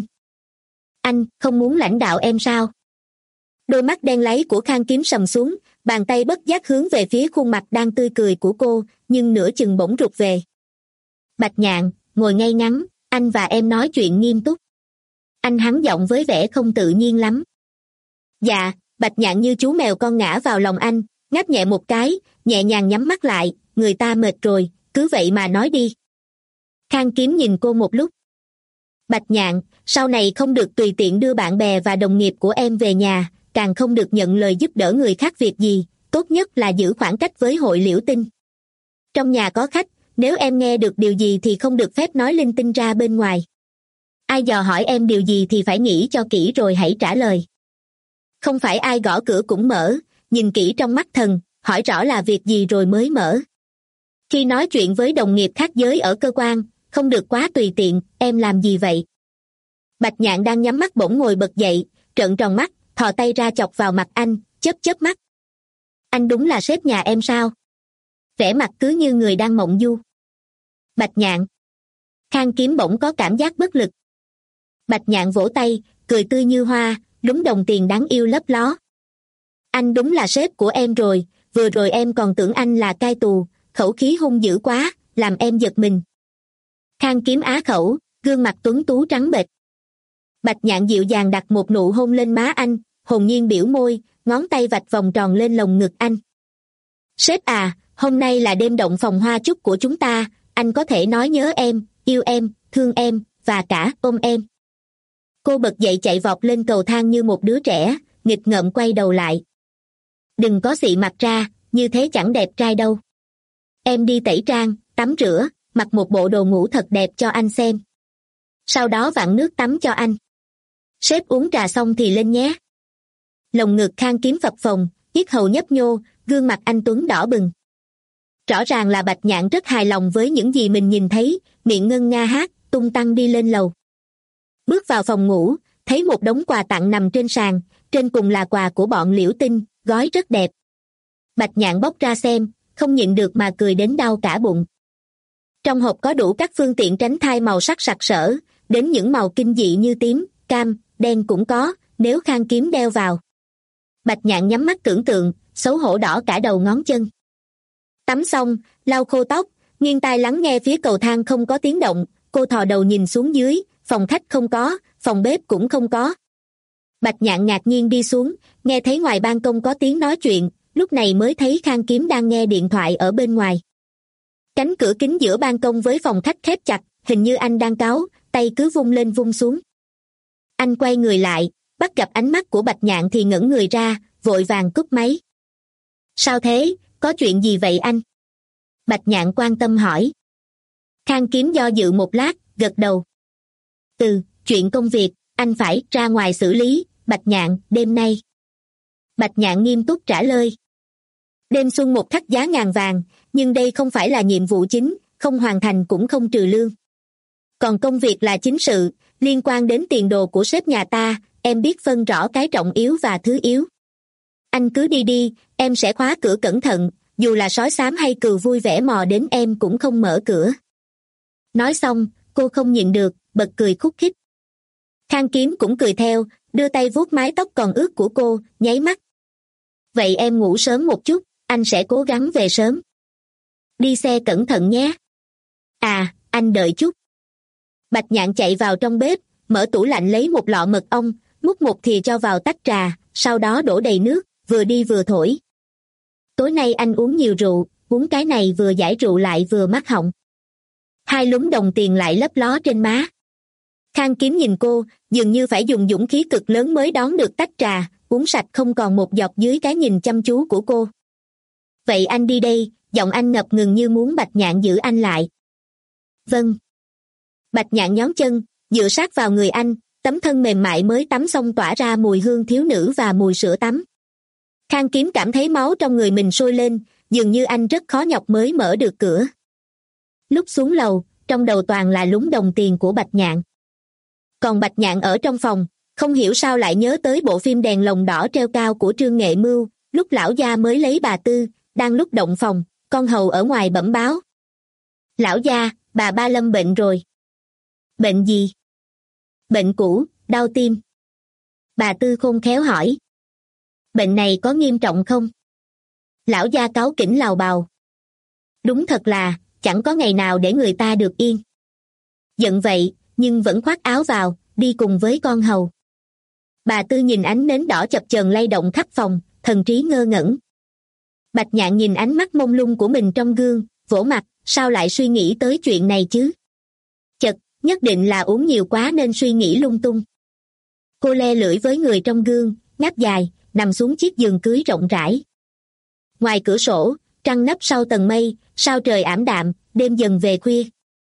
Anh không muốn lãnh đạo em sao? Đôi mắt đen láy của Khang Kiếm sầm xuống, bàn tay bất giác hướng về phía khuôn mặt đang tươi cười của cô, nhưng nửa chừng bỗng rụt về. Bạch Nhạn, ngồi ngay ngắn, anh và em nói chuyện nghiêm túc. Anh hắn giọng với vẻ không tự nhiên lắm. Dạ, Bạch Nhạn như chú mèo con ngã vào lòng anh, ngáp nhẹ một cái, nhẹ nhàng nhắm mắt lại, người ta mệt rồi, cứ vậy mà nói đi. Khang Kiếm nhìn cô một lúc. Bạch Nhạn, sau này không được tùy tiện đưa bạn bè và đồng nghiệp của em về nhà, càng không được nhận lời giúp đỡ người khác việc gì, tốt nhất là giữ khoảng cách với hội Liễu Tinh. Trong nhà có khách, nếu em nghe được điều gì thì không được phép nói linh tinh ra bên ngoài. Ai dò hỏi em điều gì thì phải nghĩ cho kỹ rồi hãy trả lời. Không phải ai gõ cửa cũng mở, nhìn kỹ trong mắt thần, hỏi rõ là việc gì rồi mới mở. Khi nói chuyện với đồng nghiệp khác giới ở cơ quan, không được quá tùy tiện, em làm gì vậy? Bạch Nhạn đang nhắm mắt bỗng ngồi bật dậy, trợn tròn mắt, thò tay ra chọc vào mặt anh, chớp chớp mắt. Anh đúng là sếp nhà em sao? Vẻ mặt cứ như người đang mộng du. Bạch Nhạn. Khang Kiếm bỗng có cảm giác bất lực. Bạch Nhạn vỗ tay, cười tươi như hoa, đúng đồng tiền đáng yêu lấp ló. Anh đúng là sếp của em rồi, vừa rồi em còn tưởng anh là cai tù, khẩu khí hung dữ quá, làm em giật mình. Khang Kiếm á khẩu, gương mặt tuấn tú trắng bệch. Bạch Nhạn dịu dàng đặt một nụ hôn lên má anh, hồn nhiên biểu môi, ngón tay vạch vòng tròn lên lồng ngực anh. Sếp à, hôm nay là đêm động phòng hoa chúc của chúng ta, anh có thể nói nhớ em, yêu em, thương em, và cả ôm em. Cô bật dậy chạy vọt lên cầu thang như một đứa trẻ, nghịch ngợm quay đầu lại. Đừng có xị mặt ra, như thế chẳng đẹp trai đâu. Em đi tẩy trang, tắm rửa, mặc một bộ đồ ngủ thật đẹp cho anh xem. Sau đó vặn nước tắm cho anh. Sếp uống trà xong thì lên nhé. Lồng ngực Khang Kiếm phập phồng, yết hầu nhấp nhô, gương mặt anh tuấn đỏ bừng. Rõ ràng là Bạch Nhạn rất hài lòng với những gì mình nhìn thấy, miệng ngân nga hát, tung tăng đi lên lầu. Bước vào phòng ngủ, thấy một đống quà tặng nằm trên sàn, trên cùng là quà của bọn Liễu Tinh, gói rất đẹp. Bạch Nhạn bóc ra xem, không nhịn được mà cười đến đau cả bụng. Trong hộp có đủ các phương tiện tránh thai màu sắc sặc sỡ, đến những màu kinh dị như tím, cam, đen cũng có, nếu Khang Kiếm đeo vào. Bạch Nhạn nhắm mắt tưởng tượng, xấu hổ đỏ cả đầu ngón chân. Tắm xong, lau khô tóc, nghiêng tai lắng nghe phía cầu thang không có tiếng động, cô thò đầu nhìn xuống dưới, phòng khách không có, phòng bếp cũng không có. Bạch Nhạn ngạc nhiên đi xuống, nghe thấy ngoài ban công có tiếng nói chuyện, lúc này mới thấy Khang Kiếm đang nghe điện thoại ở bên ngoài. Cánh cửa kính giữa ban công với phòng khách khép chặt, hình như anh đang cáu, tay cứ vung lên vung xuống. Anh quay người lại, bắt gặp ánh mắt của Bạch Nhạn thì ngẩng người ra, vội vàng cúp máy. Sao thế, có chuyện gì vậy anh? Bạch Nhạn quan tâm hỏi. Khang Kiếm do dự một lát, gật đầu. Ừ, chuyện công việc, anh phải ra ngoài xử lý, Bạch Nhạn, đêm nay. Bạch Nhạn nghiêm túc trả lời. Đêm xuân một khắc giá ngàn vàng, nhưng đây không phải là nhiệm vụ chính, không hoàn thành cũng không trừ lương. Còn công việc là chính sự, liên quan đến tiền đồ của sếp nhà ta, em biết phân rõ cái trọng yếu và thứ yếu. Anh cứ đi đi, em sẽ khóa cửa cẩn thận, dù là sói xám hay cừu vui vẻ mò đến em cũng không mở cửa. Nói xong, cô không nhịn được, bật cười khúc khích. Khang Kiếm cũng cười theo, đưa tay vuốt mái tóc còn ướt của cô, nháy mắt. Vậy em ngủ sớm một chút, anh sẽ cố gắng về sớm. Đi xe cẩn thận nhé. À, anh đợi chút. Bạch Nhạn chạy vào trong bếp, mở tủ lạnh lấy một lọ mật ong, múc một thìa cho vào tách trà, sau đó đổ đầy nước, vừa đi vừa thổi. Tối nay anh uống nhiều rượu, uống cái này vừa giải rượu lại vừa mát họng. Hai lúm đồng tiền lại lấp ló trên má. Khang Kiếm nhìn cô, dường như phải dùng dũng khí cực lớn mới đón được tách trà, uống sạch không còn một giọt dưới cái nhìn chăm chú của cô. Vậy anh đi đây, giọng anh ngập ngừng như muốn Bạch Nhạn giữ anh lại. Vâng. Bạch Nhạn nhón chân, dựa sát vào người anh, tấm thân mềm mại mới tắm xong tỏa ra mùi hương thiếu nữ và mùi sữa tắm. Khang Kiếm cảm thấy máu trong người mình sôi lên, dường như anh rất khó nhọc mới mở được cửa. Lúc xuống lầu, trong đầu toàn là lúm đồng tiền của Bạch Nhạn. Còn Bạch Nhạn ở trong phòng, không hiểu sao lại nhớ tới bộ phim Đèn lồng đỏ treo cao của Trương Nghệ Mưu, lúc lão gia mới lấy bà Tư, đang lúc động phòng, con hầu ở ngoài bẩm báo. Lão gia, bà Ba Lâm bệnh rồi. Bệnh gì? Bệnh cũ, đau tim. Bà Tư khôn khéo hỏi. Bệnh này có nghiêm trọng không? Lão gia cáu kỉnh lào bào. Đúng thật là, chẳng có ngày nào để người ta được yên. Giận vậy, nhưng vẫn khoác áo vào, đi cùng với con hầu. Bà Tư nhìn ánh nến đỏ chập chờn lay động khắp phòng, thần trí ngơ ngẩn. Bạch Nhạn nhìn ánh mắt mông lung của mình trong gương, vỗ mặt, sao lại suy nghĩ tới chuyện này chứ? Chật, nhất định là uống nhiều quá nên suy nghĩ lung tung. Cô le lưỡi với người trong gương, ngáp dài, nằm xuống chiếc giường cưới rộng rãi. Ngoài cửa sổ, trăng nấp sau tầng mây, sao trời ảm đạm, đêm dần về khuya.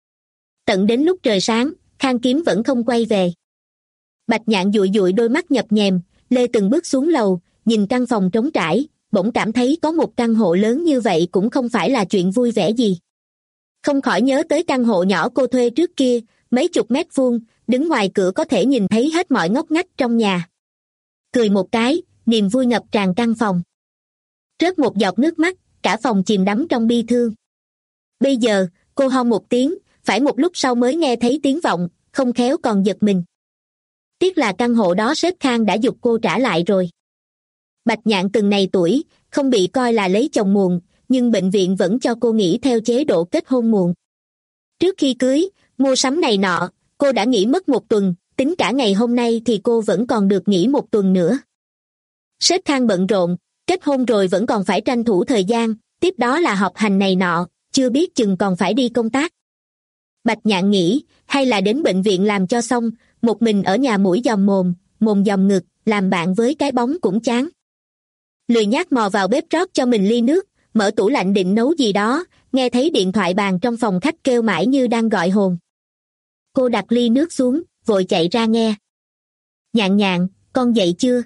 Tận đến lúc trời sáng, Khang Kiếm vẫn không quay về. Bạch Nhạn dụi dụi đôi mắt nhập nhèm, lê từng bước xuống lầu, nhìn căn phòng trống trải, bỗng cảm thấy có một căn hộ lớn như vậy cũng không phải là chuyện vui vẻ gì. Không khỏi nhớ tới căn hộ nhỏ cô thuê trước kia, mấy chục mét vuông, đứng ngoài cửa có thể nhìn thấy hết mọi ngóc ngách trong nhà. Cười một cái, niềm vui ngập tràn căn phòng. Rớt một giọt nước mắt, cả phòng chìm đắm trong bi thương. Bây giờ, cô ho một tiếng, phải một lúc sau mới nghe thấy tiếng vọng, không khéo còn giật mình. Tiếc là căn hộ đó sếp Khang đã giục cô trả lại rồi. Bạch Nhạn từng này tuổi, không bị coi là lấy chồng muộn, nhưng bệnh viện vẫn cho cô nghỉ theo chế độ kết hôn muộn. Trước khi cưới, mua sắm này nọ, cô đã nghỉ mất một tuần, tính cả ngày hôm nay thì cô vẫn còn được nghỉ một tuần nữa. Sếp Khang bận rộn, kết hôn rồi vẫn còn phải tranh thủ thời gian, tiếp đó là họp hành này nọ, chưa biết chừng còn phải đi công tác. Bạch Nhạn nghĩ, hay là đến bệnh viện làm cho xong, một mình ở nhà mũi dòm mồm, mồm dòm ngực, làm bạn với cái bóng cũng chán. Lười nhác mò vào bếp rót cho mình ly nước, mở tủ lạnh định nấu gì đó, nghe thấy điện thoại bàn trong phòng khách kêu mãi như đang gọi hồn. Cô đặt ly nước xuống, vội chạy ra nghe. Nhạn Nhạn, con dậy chưa?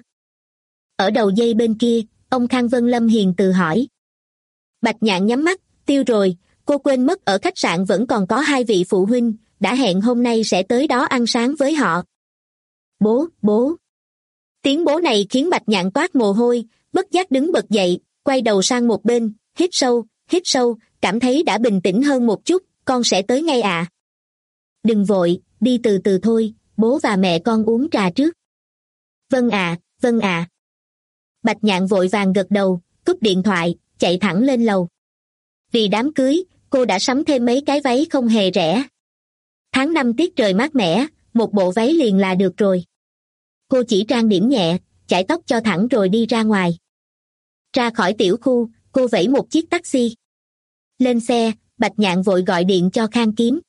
Ở đầu dây bên kia, ông Khang Vân Lâm hiền từ hỏi. Bạch Nhạn nhắm mắt, tiêu rồi, cô quên mất ở khách sạn vẫn còn có hai vị phụ huynh, đã hẹn hôm nay sẽ tới đó ăn sáng với họ. Bố, bố. Tiếng bố này khiến Bạch Nhạn toát mồ hôi, bất giác đứng bật dậy, quay đầu sang một bên, hít sâu, hít sâu, cảm thấy đã bình tĩnh hơn một chút, con sẽ tới ngay ạ. À. Đừng vội, đi từ từ thôi, bố và mẹ con uống trà trước. Vâng ạ, à, vâng ạ. À. Bạch Nhạn vội vàng gật đầu, cúp điện thoại, chạy thẳng lên lầu. Vì đám cưới, cô đã sắm thêm mấy cái váy không hề rẻ. Tháng năm tiết trời mát mẻ, một bộ váy liền là được rồi. Cô chỉ trang điểm nhẹ, chải tóc cho thẳng rồi đi ra ngoài. Ra khỏi tiểu khu, cô vẫy một chiếc taxi. Lên xe, Bạch Nhạn vội gọi điện cho Khang Kiếm.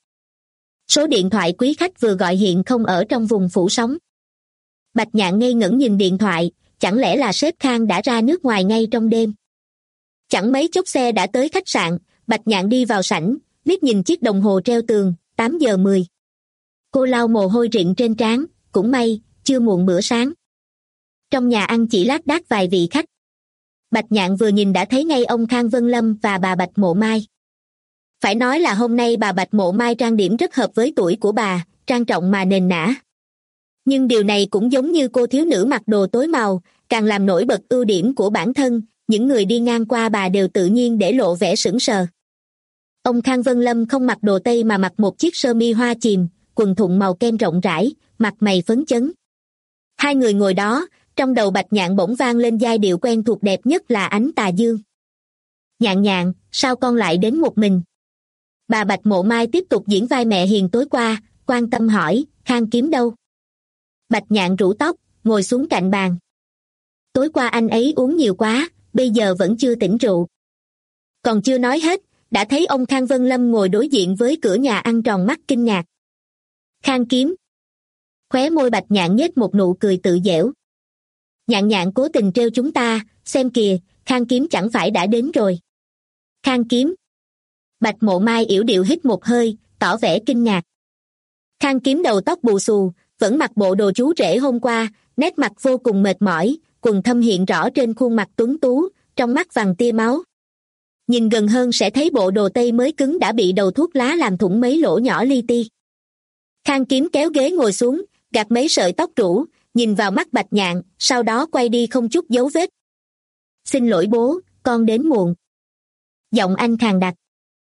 Số điện thoại quý khách vừa gọi hiện không ở trong vùng phủ sóng. Bạch Nhạn ngây ngẩn nhìn điện thoại, chẳng lẽ là sếp Khang đã ra nước ngoài ngay trong đêm. Chẳng mấy chốc xe đã tới khách sạn, Bạch Nhạn đi vào sảnh, liếc nhìn chiếc đồng hồ treo tường, tám giờ mười. Cô lau mồ hôi rịn trên trán, cũng may, chưa muộn bữa sáng. Trong nhà ăn chỉ lác đác vài vị khách. Bạch Nhạn vừa nhìn đã thấy ngay ông Khang Vân Lâm và bà Bạch Mộ Mai. Phải nói là hôm nay bà Bạch Mộ Mai trang điểm rất hợp với tuổi của bà, trang trọng mà nền nã. Nhưng điều này cũng giống như cô thiếu nữ mặc đồ tối màu, càng làm nổi bật ưu điểm của bản thân, những người đi ngang qua bà đều tự nhiên để lộ vẻ sững sờ. Ông Khang Vân Lâm không mặc đồ tây mà mặc một chiếc sơ mi hoa chìm, quần thụng màu kem rộng rãi, mặt mày phấn chấn. Hai người ngồi đó, trong đầu Bạch Nhạn bỗng vang lên giai điệu quen thuộc đẹp nhất là Ánh Tà Dương. Nhạn Nhạn, sao con lại đến một mình? Bà Bạch Mộ Mai tiếp tục diễn vai mẹ hiền tối qua, quan tâm hỏi, Khang Kiếm đâu? Bạch Nhạn rủ tóc, ngồi xuống cạnh bàn. Tối qua anh ấy uống nhiều quá, bây giờ vẫn chưa tỉnh rượu. Còn chưa nói hết, đã thấy ông Khang Vân Lâm ngồi đối diện với cửa nhà ăn tròn mắt kinh ngạc. Khang Kiếm. Khóe môi Bạch Nhạn nhếch một nụ cười tự giễu. Nhạn Nhạn cố tình trêu chúng ta, xem kìa, Khang Kiếm chẳng phải đã đến rồi. Khang Kiếm. Bạch Mộ Mai yểu điệu hít một hơi, tỏ vẻ kinh ngạc. Khang Kiếm đầu tóc bù xù, vẫn mặc bộ đồ chú rể hôm qua, nét mặt vô cùng mệt mỏi, quầng thâm hiện rõ trên khuôn mặt tuấn tú, trong mắt vằn tia máu. Nhìn gần hơn sẽ thấy bộ đồ tây mới cứng đã bị đầu thuốc lá làm thủng mấy lỗ nhỏ li ti. Khang Kiếm kéo ghế ngồi xuống, gạt mấy sợi tóc rủ, nhìn vào mắt Bạch Nhạn, sau đó quay đi không chút dấu vết. Xin lỗi bố, con đến muộn. Giọng anh khàn đặc.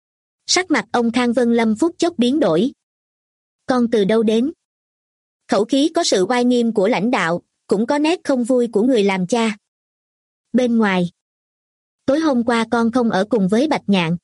Sắc mặt ông Khang Vân Lâm phút chốc biến đổi. Con từ đâu đến? Khẩu khí có sự oai nghiêm của lãnh đạo, cũng có nét không vui của người làm cha. Bên ngoài. Tối hôm qua con không ở cùng với Bạch Nhạn.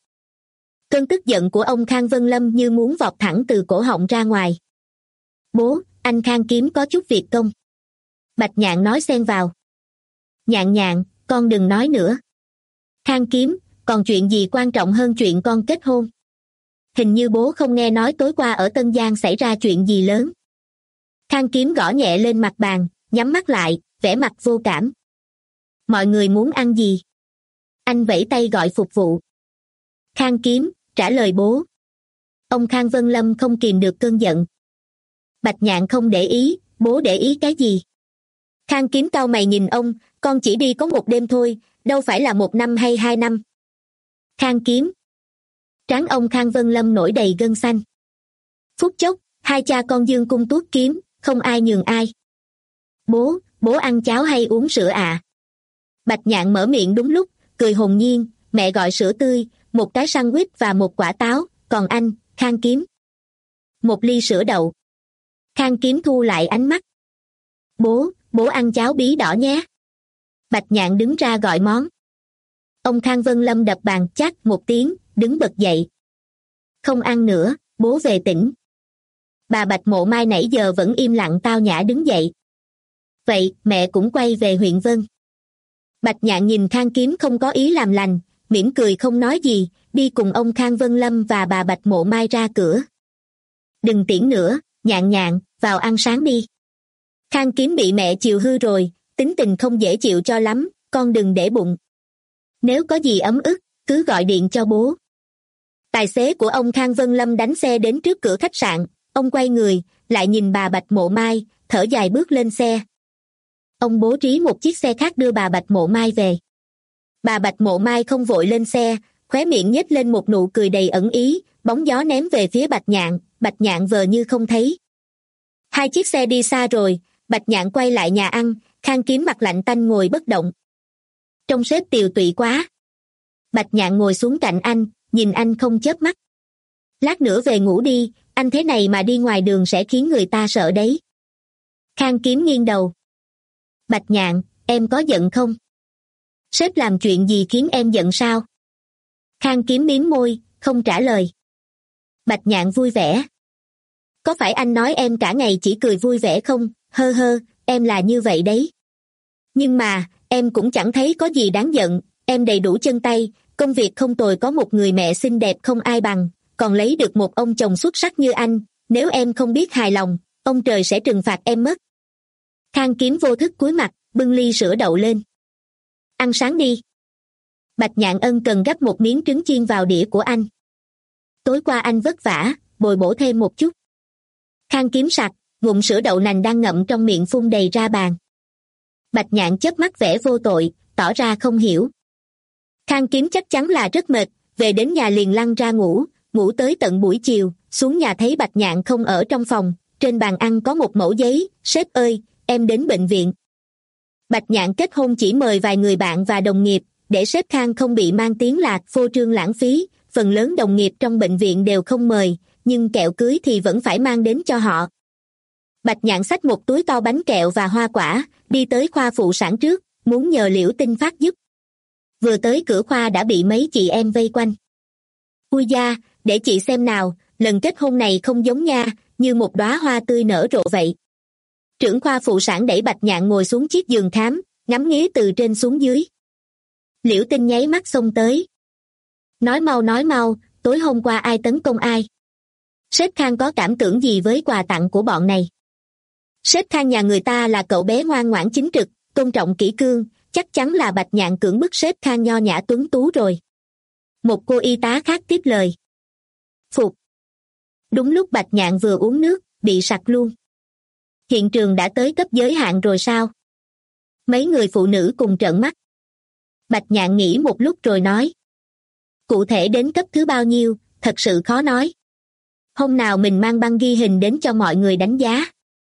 Cơn tức giận của ông Khang Vân Lâm như muốn vọt thẳng từ cổ họng ra ngoài. Bố, anh Khang Kiếm có chút việc công. Bạch Nhạn nói xen vào. Nhạn nhạn, con đừng nói nữa. Khang Kiếm, còn chuyện gì quan trọng hơn chuyện con kết hôn? Hình như bố không nghe nói tối qua ở Tân Giang xảy ra chuyện gì lớn. Khang Kiếm gõ nhẹ lên mặt bàn, nhắm mắt lại, vẻ mặt vô cảm. Mọi người muốn ăn gì? Anh vẫy tay gọi phục vụ. Khang Kiếm, trả lời bố. Ông Khang Vân Lâm không kìm được cơn giận. Bạch Nhạn không để ý, bố để ý cái gì? Khang Kiếm cau mày nhìn ông, con chỉ đi có một đêm thôi, đâu phải là một năm hay hai năm. Khang Kiếm. Trán ông Khang Vân Lâm nổi đầy gân xanh. Phút chốc, hai cha con dương cung tuốt kiếm, không ai nhường ai. Bố, bố ăn cháo hay uống sữa ạ? À? Bạch Nhạn mở miệng đúng lúc, cười hồn nhiên, mẹ gọi sữa tươi, một cái sandwich và một quả táo, còn anh, Khang Kiếm. Một ly sữa đậu. Khang Kiếm thu lại ánh mắt. Bố, bố ăn cháo bí đỏ nhé. Bạch Nhạn đứng ra gọi món. Ông Khang Vân Lâm đập bàn chát một tiếng, đứng bật dậy. Không ăn nữa, bố về tỉnh. Bà Bạch Mộ Mai nãy giờ vẫn im lặng tao nhã đứng dậy. Vậy, mẹ cũng quay về huyện Vân. Bạch Nhạn nhìn Khang Kiếm không có ý làm lành, mỉm cười không nói gì, đi cùng ông Khang Vân Lâm và bà Bạch Mộ Mai ra cửa. Đừng tiễn nữa, Nhạn nhạn, vào ăn sáng đi. Khang Kiếm bị mẹ chiều hư rồi, tính tình không dễ chịu cho lắm, con đừng để bụng. Nếu có gì ấm ức, cứ gọi điện cho bố. Tài xế của ông Khang Vân Lâm đánh xe đến trước cửa khách sạn, ông quay người, lại nhìn bà Bạch Mộ Mai, thở dài bước lên xe. Ông bố trí một chiếc xe khác đưa bà Bạch Mộ Mai về. Bà Bạch Mộ Mai không vội lên xe, khóe miệng nhếch lên một nụ cười đầy ẩn ý, bóng gió ném về phía Bạch Nhạn, Bạch Nhạn vờ như không thấy. Hai chiếc xe đi xa rồi, Bạch Nhạn quay lại nhà ăn, Khang Kiếm mặt lạnh tanh ngồi bất động. Trông sếp tiều tụy quá. Bạch Nhạn ngồi xuống cạnh anh, nhìn anh không chớp mắt. Lát nữa về ngủ đi, anh thế này mà đi ngoài đường sẽ khiến người ta sợ đấy. Khang Kiếm nghiêng đầu. Bạch Nhạn, em có giận không? Sếp làm chuyện gì khiến em giận sao? Khang Kiếm mím môi, không trả lời. Bạch Nhạn vui vẻ. Có phải anh nói em cả ngày chỉ cười vui vẻ không? Hơ hơ, em là như vậy đấy. Nhưng mà, em cũng chẳng thấy có gì đáng giận, em đầy đủ chân tay, công việc không tồi, có một người mẹ xinh đẹp không ai bằng, còn lấy được một ông chồng xuất sắc như anh, nếu em không biết hài lòng, ông trời sẽ trừng phạt em mất. Khang Kiếm vô thức cúi mặt, bưng ly sữa đậu lên. Ăn sáng đi. Bạch Nhạn ân cần gắp một miếng trứng chiên vào đĩa của anh. Tối qua anh vất vả, bồi bổ thêm một chút. Khang Kiếm sặc, ngụm sữa đậu nành đang ngậm trong miệng phun đầy ra bàn. Bạch Nhạn chớp mắt vẻ vô tội, tỏ ra không hiểu. Khang Kiếm chắc chắn là rất mệt, về đến nhà liền lăn ra ngủ, ngủ tới tận buổi chiều, xuống nhà thấy Bạch Nhạn không ở trong phòng, trên bàn ăn có một mẩu giấy, sếp ơi, em đến bệnh viện. Bạch Nhạn kết hôn chỉ mời vài người bạn và đồng nghiệp, để sếp Khang không bị mang tiếng là phô trương lãng phí, phần lớn đồng nghiệp trong bệnh viện đều không mời, nhưng kẹo cưới thì vẫn phải mang đến cho họ. Bạch Nhạn xách một túi to bánh kẹo và hoa quả, đi tới khoa phụ sản trước, muốn nhờ Liễu Tinh Phát giúp. Vừa tới cửa khoa đã bị mấy chị em vây quanh. Ui da, để chị xem nào, lần kết hôn này không giống nha, như một đóa hoa tươi nở rộ vậy. Trưởng khoa phụ sản đẩy Bạch Nhạn ngồi xuống chiếc giường khám, ngắm nghía từ trên xuống dưới. Liễu Tinh nháy mắt xông tới. Nói mau nói mau, tối hôm qua ai tấn công ai? Sếp Khang có cảm tưởng gì với quà tặng của bọn này? Sếp Khang nhà người ta là cậu bé ngoan ngoãn chính trực, tôn trọng kỷ cương, chắc chắn là Bạch Nhạn cưỡng bức sếp Khang nho nhã tuấn tú rồi. Một cô y tá khác tiếp lời. Phục. Đúng lúc Bạch Nhạn vừa uống nước, bị sặc luôn. Hiện trường đã tới cấp giới hạn rồi sao? Mấy người phụ nữ cùng trợn mắt. Bạch Nhạn nghĩ một lúc rồi nói. Cụ thể đến cấp thứ bao nhiêu, thật sự khó nói. Hôm nào mình mang băng ghi hình đến cho mọi người đánh giá.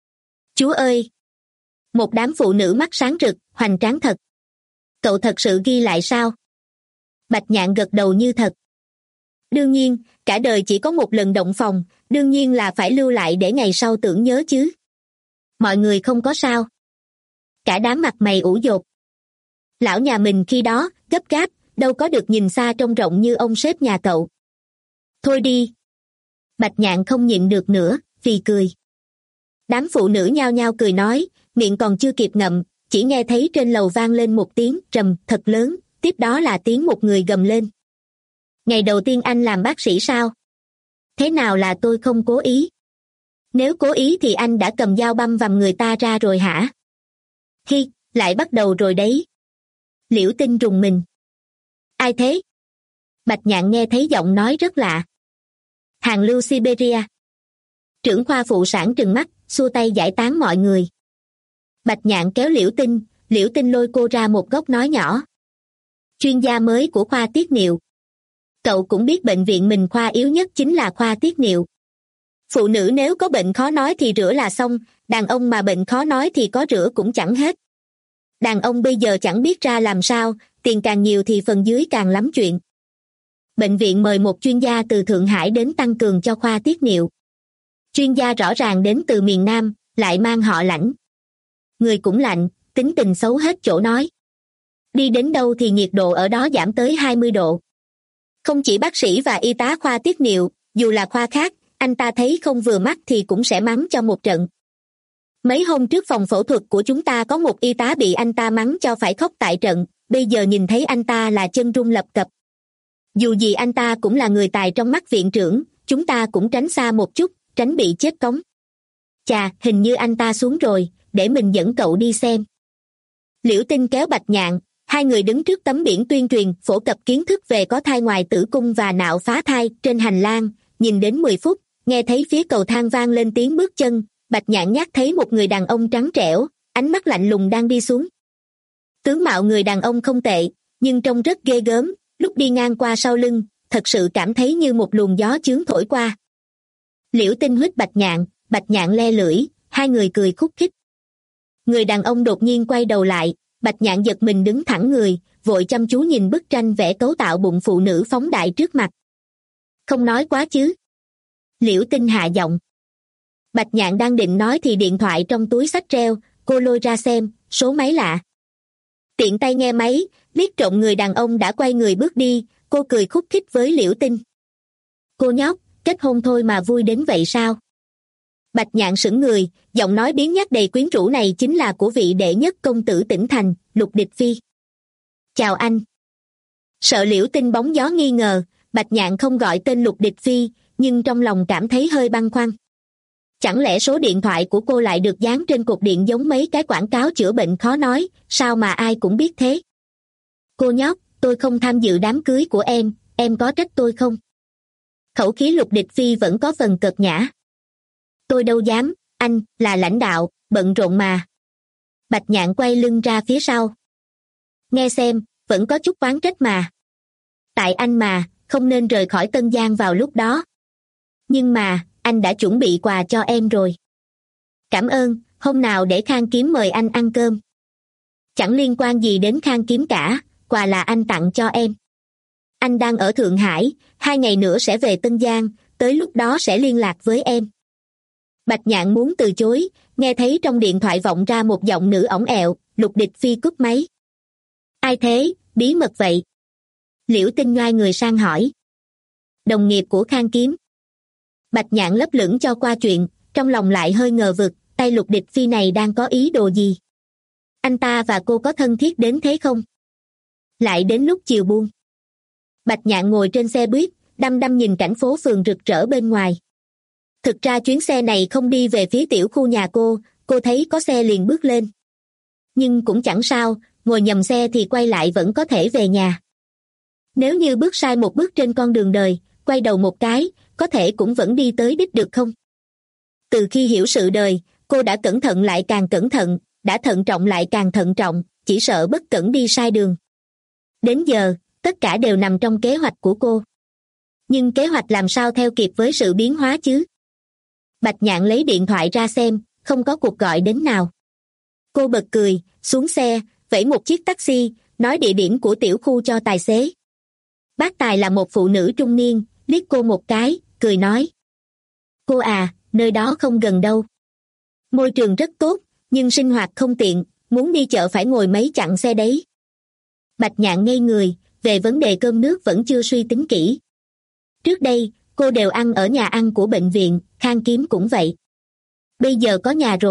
Chúa ơi! Một đám phụ nữ mắt sáng rực, hoành tráng thật. Cậu thật sự ghi lại sao? Bạch Nhạn gật đầu như thật. Đương nhiên, cả đời chỉ có một lần động phòng, đương nhiên là phải lưu lại để ngày sau tưởng nhớ chứ. Mọi người không có sao. Cả đám mặt mày ủ dột. Lão nhà mình khi đó, gấp gáp, đâu có được nhìn xa trông rộng như ông sếp nhà cậu. Thôi đi. Bạch Nhạn không nhịn được nữa, phì cười. Đám phụ nữ nhao nhao cười nói, miệng còn chưa kịp ngậm, chỉ nghe thấy trên lầu vang lên một tiếng trầm thật lớn, tiếp đó là tiếng một người gầm lên. Ngày đầu tiên anh làm bác sĩ sao? Thế nào là tôi không cố ý? Nếu cố ý thì anh đã cầm dao băm vằm người ta ra rồi hả? Hi, lại bắt đầu rồi đấy. Liễu Tinh rùng mình. Ai thế? Bạch Nhạn nghe thấy giọng nói rất lạ. Hàng Lưu Siberia. Trưởng khoa phụ sản trừng mắt, xua tay giải tán mọi người. Bạch Nhạn kéo Liễu Tinh, Liễu Tinh lôi cô ra một góc nói nhỏ. Chuyên gia mới của khoa tiết niệu. Cậu cũng biết bệnh viện mình khoa yếu nhất chính là khoa tiết niệu. Phụ nữ nếu có bệnh khó nói thì rửa là xong, đàn ông mà bệnh khó nói thì có rửa cũng chẳng hết. Đàn ông bây giờ chẳng biết ra làm sao, tiền càng nhiều thì phần dưới càng lắm chuyện. Bệnh viện mời một chuyên gia từ Thượng Hải đến tăng cường cho khoa tiết niệu. Chuyên gia rõ ràng đến từ miền Nam, lại mang họ Lãnh. Người cũng lạnh, tính tình xấu hết chỗ nói. Đi đến đâu thì nhiệt độ ở đó giảm tới hai mươi độ. Không chỉ bác sĩ và y tá khoa tiết niệu, dù là khoa khác, anh ta thấy không vừa mắt thì cũng sẽ mắng cho một trận. Mấy hôm trước phòng phẫu thuật của chúng ta có một y tá bị anh ta mắng cho phải khóc tại trận, bây giờ nhìn thấy anh ta là chân run lập cập. Dù gì anh ta cũng là người tài trong mắt viện trưởng, chúng ta cũng tránh xa một chút, tránh bị chết cống. Chà, hình như anh ta xuống rồi, để mình dẫn cậu đi xem. Liễu Tinh kéo Bạch Nhạn, hai người đứng trước tấm biển tuyên truyền phổ cập kiến thức về có thai ngoài tử cung và nạo phá thai trên hành lang, nhìn đến mười phút, nghe thấy phía cầu thang vang lên tiếng bước chân, Bạch Nhạn nhát thấy một người đàn ông trắng trẻo, ánh mắt lạnh lùng đang đi xuống. Tướng mạo người đàn ông không tệ, nhưng trông rất ghê gớm, lúc đi ngang qua sau lưng, thật sự cảm thấy như một luồng gió chướng thổi qua. Liễu Tinh huýt Bạch Nhạn, Bạch Nhạn le lưỡi, hai người cười khúc khích. Người đàn ông đột nhiên quay đầu lại, Bạch Nhạn giật mình đứng thẳng người, vội chăm chú nhìn bức tranh vẽ cấu tạo bụng phụ nữ phóng đại trước mặt. Không nói quá chứ? Liễu Tinh hạ giọng. Bạch Nhạn đang định nói thì điện thoại trong túi xách treo, cô lôi ra xem, số máy lạ. Tiện tay nghe máy, liếc trộm người đàn ông đã quay người bước đi, cô cười khúc khích với Liễu Tinh. Cô nhóc, kết hôn thôi mà vui đến vậy sao? Bạch Nhạn sững người, giọng nói biến nhát đầy quyến rũ này chính là của vị đệ nhất công tử tỉnh thành, Lục Địch Phi. Chào anh. Sợ Liễu Tinh bóng gió nghi ngờ, Bạch Nhạn không gọi tên Lục Địch Phi, nhưng trong lòng cảm thấy hơi băn khoăn. Chẳng lẽ số điện thoại của cô lại được dán trên cột điện giống mấy cái quảng cáo chữa bệnh khó nói, sao mà ai cũng biết thế? Cô nhóc, tôi không tham dự đám cưới của em, em có trách tôi không? Khẩu khí Lục Địch Phi vẫn có phần cợt nhã. Tôi đâu dám, anh, là lãnh đạo, bận rộn mà. Bạch Nhạn quay lưng ra phía sau. Nghe xem, vẫn có chút oán trách mà. Tại anh mà, không nên rời khỏi Tân Giang vào lúc đó. Nhưng mà, anh đã chuẩn bị quà cho em rồi. Cảm ơn, hôm nào để Khang Kiếm mời anh ăn cơm. Chẳng liên quan gì đến Khang Kiếm cả, quà là anh tặng cho em. Anh đang ở Thượng Hải, hai ngày nữa sẽ về Tân Giang, tới lúc đó sẽ liên lạc với em. Bạch Nhạn muốn từ chối, nghe thấy trong điện thoại vọng ra một giọng nữ ỏng ẹo, Lục Địch Phi cúp máy. Ai thế, bí mật vậy? Liễu Tinh ngoai người sang hỏi. Đồng nghiệp của Khang Kiếm. Bạch Nhạn lấp lửng cho qua chuyện, trong lòng lại hơi ngờ vực, tay Lục Địch Phi này đang có ý đồ gì? Anh ta và cô có thân thiết đến thế không? Lại đến lúc chiều buông. Bạch Nhạn ngồi trên xe buýt, đăm đăm nhìn cảnh phố phường rực rỡ bên ngoài. Thực ra chuyến xe này không đi về phía tiểu khu nhà cô, cô thấy có xe liền bước lên. Nhưng cũng chẳng sao, ngồi nhầm xe thì quay lại vẫn có thể về nhà. Nếu như bước sai một bước trên con đường đời, quay đầu một cái, có thể cũng vẫn đi tới đích được không? Từ khi hiểu sự đời, cô đã cẩn thận lại càng cẩn thận, đã thận trọng lại càng thận trọng, chỉ sợ bất cẩn đi sai đường. Đến giờ, tất cả đều nằm trong kế hoạch của cô. Nhưng kế hoạch làm sao theo kịp với sự biến hóa chứ? Bạch Nhạn lấy điện thoại ra xem, không có cuộc gọi đến nào. Cô bật cười, xuống xe, vẫy một chiếc taxi, nói địa điểm của tiểu khu cho tài xế. Bác tài là một phụ nữ trung niên, liếc cô một cái, cười nói. Cô à, nơi đó không gần đâu. Môi trường rất tốt, nhưng sinh hoạt không tiện, muốn đi chợ phải ngồi mấy chặng xe đấy. Bạch Nhạn ngây người, về vấn đề cơm nước vẫn chưa suy tính kỹ. Trước đây, cô đều ăn ở nhà ăn của bệnh viện, Khang Kiếm cũng vậy. Bây giờ có nhà rồi,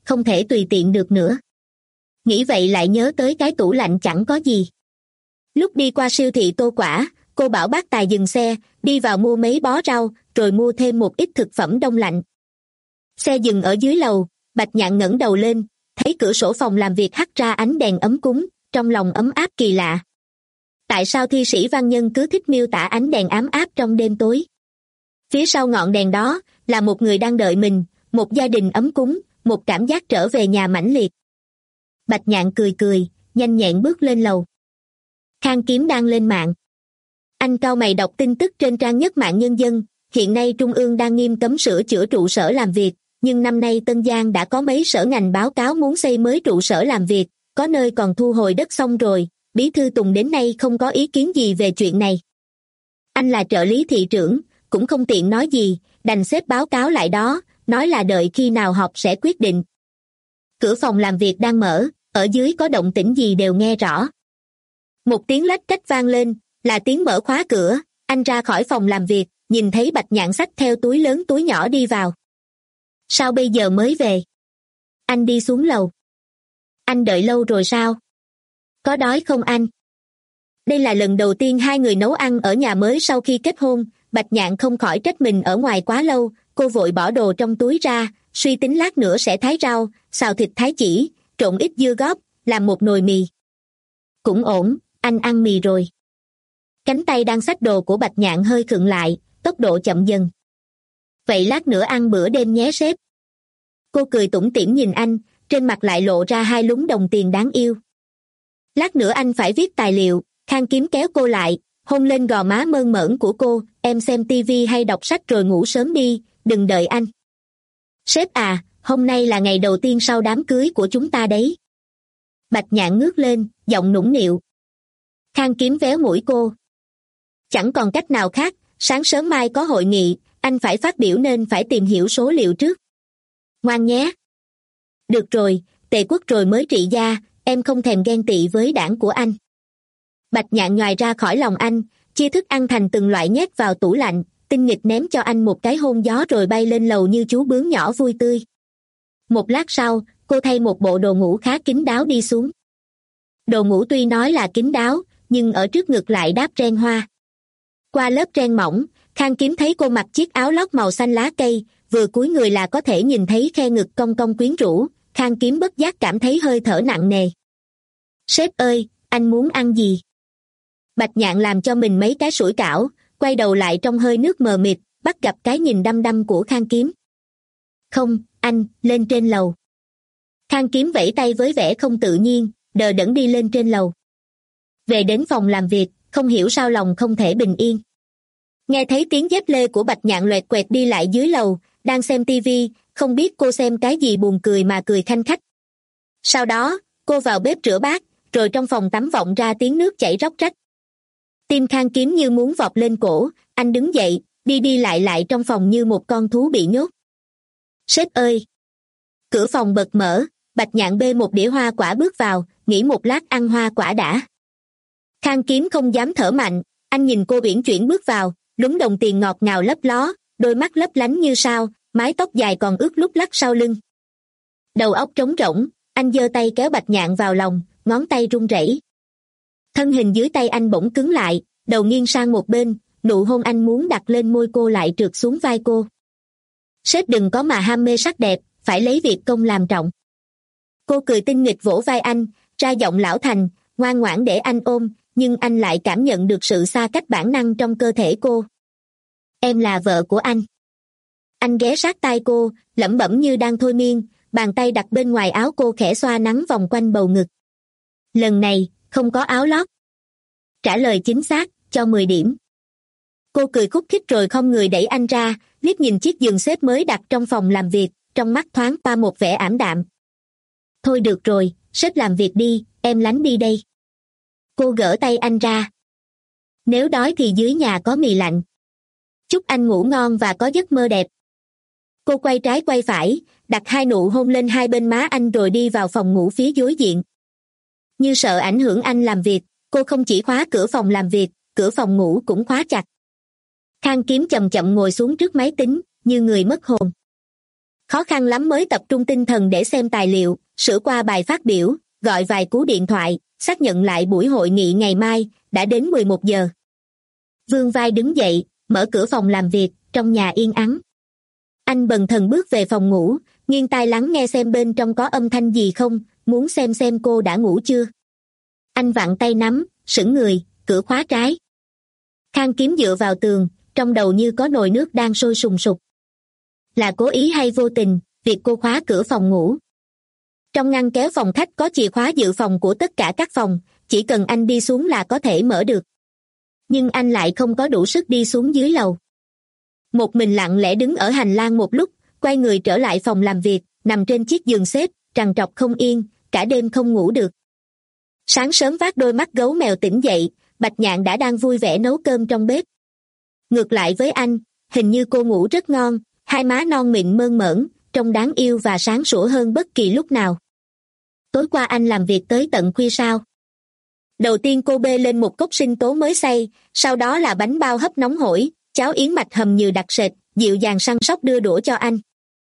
không thể tùy tiện được nữa. Nghĩ vậy lại nhớ tới cái tủ lạnh chẳng có gì. Lúc đi qua siêu thị Tô Quả, cô bảo bác tài dừng xe, đi vào mua mấy bó rau, rồi mua thêm một ít thực phẩm đông lạnh. Xe dừng ở dưới lầu, Bạch Nhạn ngẩng đầu lên, thấy cửa sổ phòng làm việc hắt ra ánh đèn ấm cúng, trong lòng ấm áp kỳ lạ. Tại sao thi sĩ văn nhân cứ thích miêu tả ánh đèn ấm áp trong đêm tối? Phía sau ngọn đèn đó là một người đang đợi mình, một gia đình ấm cúng, một cảm giác trở về nhà mãnh liệt. Bạch Nhạn cười cười, nhanh nhẹn bước lên lầu. Khang Kiếm đang lên mạng. Anh cau mày đọc tin tức trên trang nhất mạng Nhân dân, hiện nay Trung ương đang nghiêm cấm sửa chữa trụ sở làm việc, nhưng năm nay Tân Giang đã có mấy sở ngành báo cáo muốn xây mới trụ sở làm việc, có nơi còn thu hồi đất xong rồi, Bí thư Tùng đến nay không có ý kiến gì về chuyện này. Anh là trợ lý thị trưởng, cũng không tiện nói gì, đành xếp báo cáo lại đó, nói là đợi khi nào họp sẽ quyết định. Cửa phòng làm việc đang mở, ở dưới có động tĩnh gì đều nghe rõ. Một tiếng lách cách vang lên, là tiếng mở khóa cửa, anh ra khỏi phòng làm việc, nhìn thấy Bạch Nhạn xách theo túi lớn túi nhỏ đi vào. Sao bây giờ mới về? Anh đi xuống lầu. Anh đợi lâu rồi sao? Có đói không anh? Đây là lần đầu tiên hai người nấu ăn ở nhà mới sau khi kết hôn, Bạch Nhạn không khỏi trách mình ở ngoài quá lâu, cô vội bỏ đồ trong túi ra, suy tính lát nữa sẽ thái rau, xào thịt thái chỉ, trộn ít dưa góp, làm một nồi mì. Cũng ổn, anh ăn mì rồi. Cánh tay đang xách đồ của Bạch Nhạn hơi khựng lại, tốc độ chậm dần. Vậy lát nữa ăn bữa đêm nhé sếp. Cô cười tủm tỉm nhìn anh, trên mặt lại lộ ra hai lúm đồng tiền đáng yêu. Lát nữa anh phải viết tài liệu, Khang Kiếm kéo cô lại, hôn lên gò má mơn mởn của cô, em xem tivi hay đọc sách rồi ngủ sớm đi, đừng đợi anh. Sếp à, hôm nay là ngày đầu tiên sau đám cưới của chúng ta đấy. Bạch Nhạn ngước lên, giọng nũng nịu. Khang Kiếm véo mũi cô. Chẳng còn cách nào khác, sáng sớm mai có hội nghị, anh phải phát biểu nên phải tìm hiểu số liệu trước. Ngoan nhé. Được rồi, Tề Quốc rồi mới trị gia, em không thèm ghen tị với đảng của anh. Bạch Nhạn nhoài ra khỏi lòng anh, chia thức ăn thành từng loại nhét vào tủ lạnh, tinh nghịch ném cho anh một cái hôn gió rồi bay lên lầu như chú bướm nhỏ vui tươi. Một lát sau, cô thay một bộ đồ ngủ khá kín đáo đi xuống. Đồ ngủ tuy nói là kín đáo, nhưng ở trước ngực lại đáp ren hoa. Qua lớp ren mỏng, Khang Kiếm thấy cô mặc chiếc áo lót màu xanh lá cây, vừa cúi người là có thể nhìn thấy khe ngực cong cong quyến rũ, Khang Kiếm bất giác cảm thấy hơi thở nặng nề. Sếp ơi, anh muốn ăn gì? Bạch Nhạn làm cho mình mấy cái sủi cảo, quay đầu lại trong hơi nước mờ mịt, bắt gặp cái nhìn đăm đăm của Khang Kiếm. Không, anh, lên trên lầu. Khang Kiếm vẫy tay với vẻ không tự nhiên, đờ đẫn đi lên trên lầu. Về đến phòng làm việc, không hiểu sao lòng không thể bình yên. Nghe thấy tiếng dép lê của Bạch Nhạn loẹt quẹt đi lại dưới lầu, đang xem tivi, không biết cô xem cái gì buồn cười mà cười khanh khách. Sau đó, cô vào bếp rửa bát, rồi trong phòng tắm vọng ra tiếng nước chảy róc rách. Tim Khang Kiếm như muốn vọt lên cổ, anh đứng dậy, đi đi lại lại trong phòng như một con thú bị nhốt. Sếp ơi! Cửa phòng bật mở, Bạch Nhạn bê một đĩa hoa quả bước vào, nghĩ một lát ăn hoa quả đã. Khang Kiếm không dám thở mạnh, anh nhìn cô uyển chuyển bước vào, lúm đồng tiền ngọt ngào lấp ló, đôi mắt lấp lánh như sao, mái tóc dài còn ướt lúc lắc sau lưng. Đầu óc trống rỗng, anh giơ tay kéo Bạch Nhạn vào lòng, ngón tay run rẩy. Thân hình dưới tay anh bỗng cứng lại, đầu nghiêng sang một bên, nụ hôn anh muốn đặt lên môi cô lại trượt xuống vai cô. Sếp đừng có mà ham mê sắc đẹp, phải lấy việc công làm trọng. Cô cười tinh nghịch vỗ vai anh, ra giọng lão thành, ngoan ngoãn để anh ôm, nhưng anh lại cảm nhận được sự xa cách bản năng trong cơ thể cô. Em là vợ của anh. Anh ghé sát tai cô, lẩm bẩm như đang thôi miên, bàn tay đặt bên ngoài áo cô khẽ xoa nắn vòng quanh bầu ngực. Lần này, không có áo lót. Trả lời chính xác, cho mười điểm. Cô cười khúc khích rồi không người đẩy anh ra, liếc nhìn chiếc giường xếp mới đặt trong phòng làm việc, trong mắt thoáng qua một vẻ ảm đạm. Thôi được rồi, sếp làm việc đi, em lánh đi đây. Cô gỡ tay anh ra. Nếu đói thì dưới nhà có mì lạnh. Chúc anh ngủ ngon và có giấc mơ đẹp. Cô quay trái quay phải, đặt hai nụ hôn lên hai bên má anh rồi đi vào phòng ngủ phía đối diện. Như sợ ảnh hưởng anh làm việc, cô không chỉ khóa cửa phòng làm việc, cửa phòng ngủ cũng khóa chặt. Khang Kiếm chậm chậm ngồi xuống trước máy tính, như người mất hồn. Khó khăn lắm mới tập trung tinh thần để xem tài liệu, sửa qua bài phát biểu, gọi vài cú điện thoại, xác nhận lại buổi hội nghị ngày mai, đã đến mười một giờ. Vương Vai đứng dậy, mở cửa phòng làm việc, trong nhà yên ắng. Anh bần thần bước về phòng ngủ, nghiêng tai lắng nghe xem bên trong có âm thanh gì không, muốn xem xem cô đã ngủ chưa. Anh vặn tay nắm, sững người, cửa khóa trái. Khang Kiếm dựa vào tường, trong đầu như có nồi nước đang sôi sùng sục. Là cố ý hay vô tình, việc cô khóa cửa phòng ngủ. Trong ngăn kéo phòng khách có chìa khóa dự phòng của tất cả các phòng, chỉ cần anh đi xuống là có thể mở được. Nhưng anh lại không có đủ sức đi xuống dưới lầu. Một mình lặng lẽ đứng ở hành lang một lúc, quay người trở lại phòng làm việc, nằm trên chiếc giường xếp, trằn trọc không yên, cả đêm không ngủ được. Sáng sớm vác đôi mắt gấu mèo tỉnh dậy, Bạch Nhạn đã đang vui vẻ nấu cơm trong bếp. Ngược lại với anh, hình như cô ngủ rất ngon, hai má non mịn mơn mởn, trông đáng yêu và sáng sủa hơn bất kỳ lúc nào. Tối qua anh làm việc tới tận khuya sao? Đầu tiên cô bê lên một cốc sinh tố mới xay, sau đó là bánh bao hấp nóng hổi, cháo yến mạch hầm nhừ đặc sệt, dịu dàng săn sóc đưa đũa cho anh.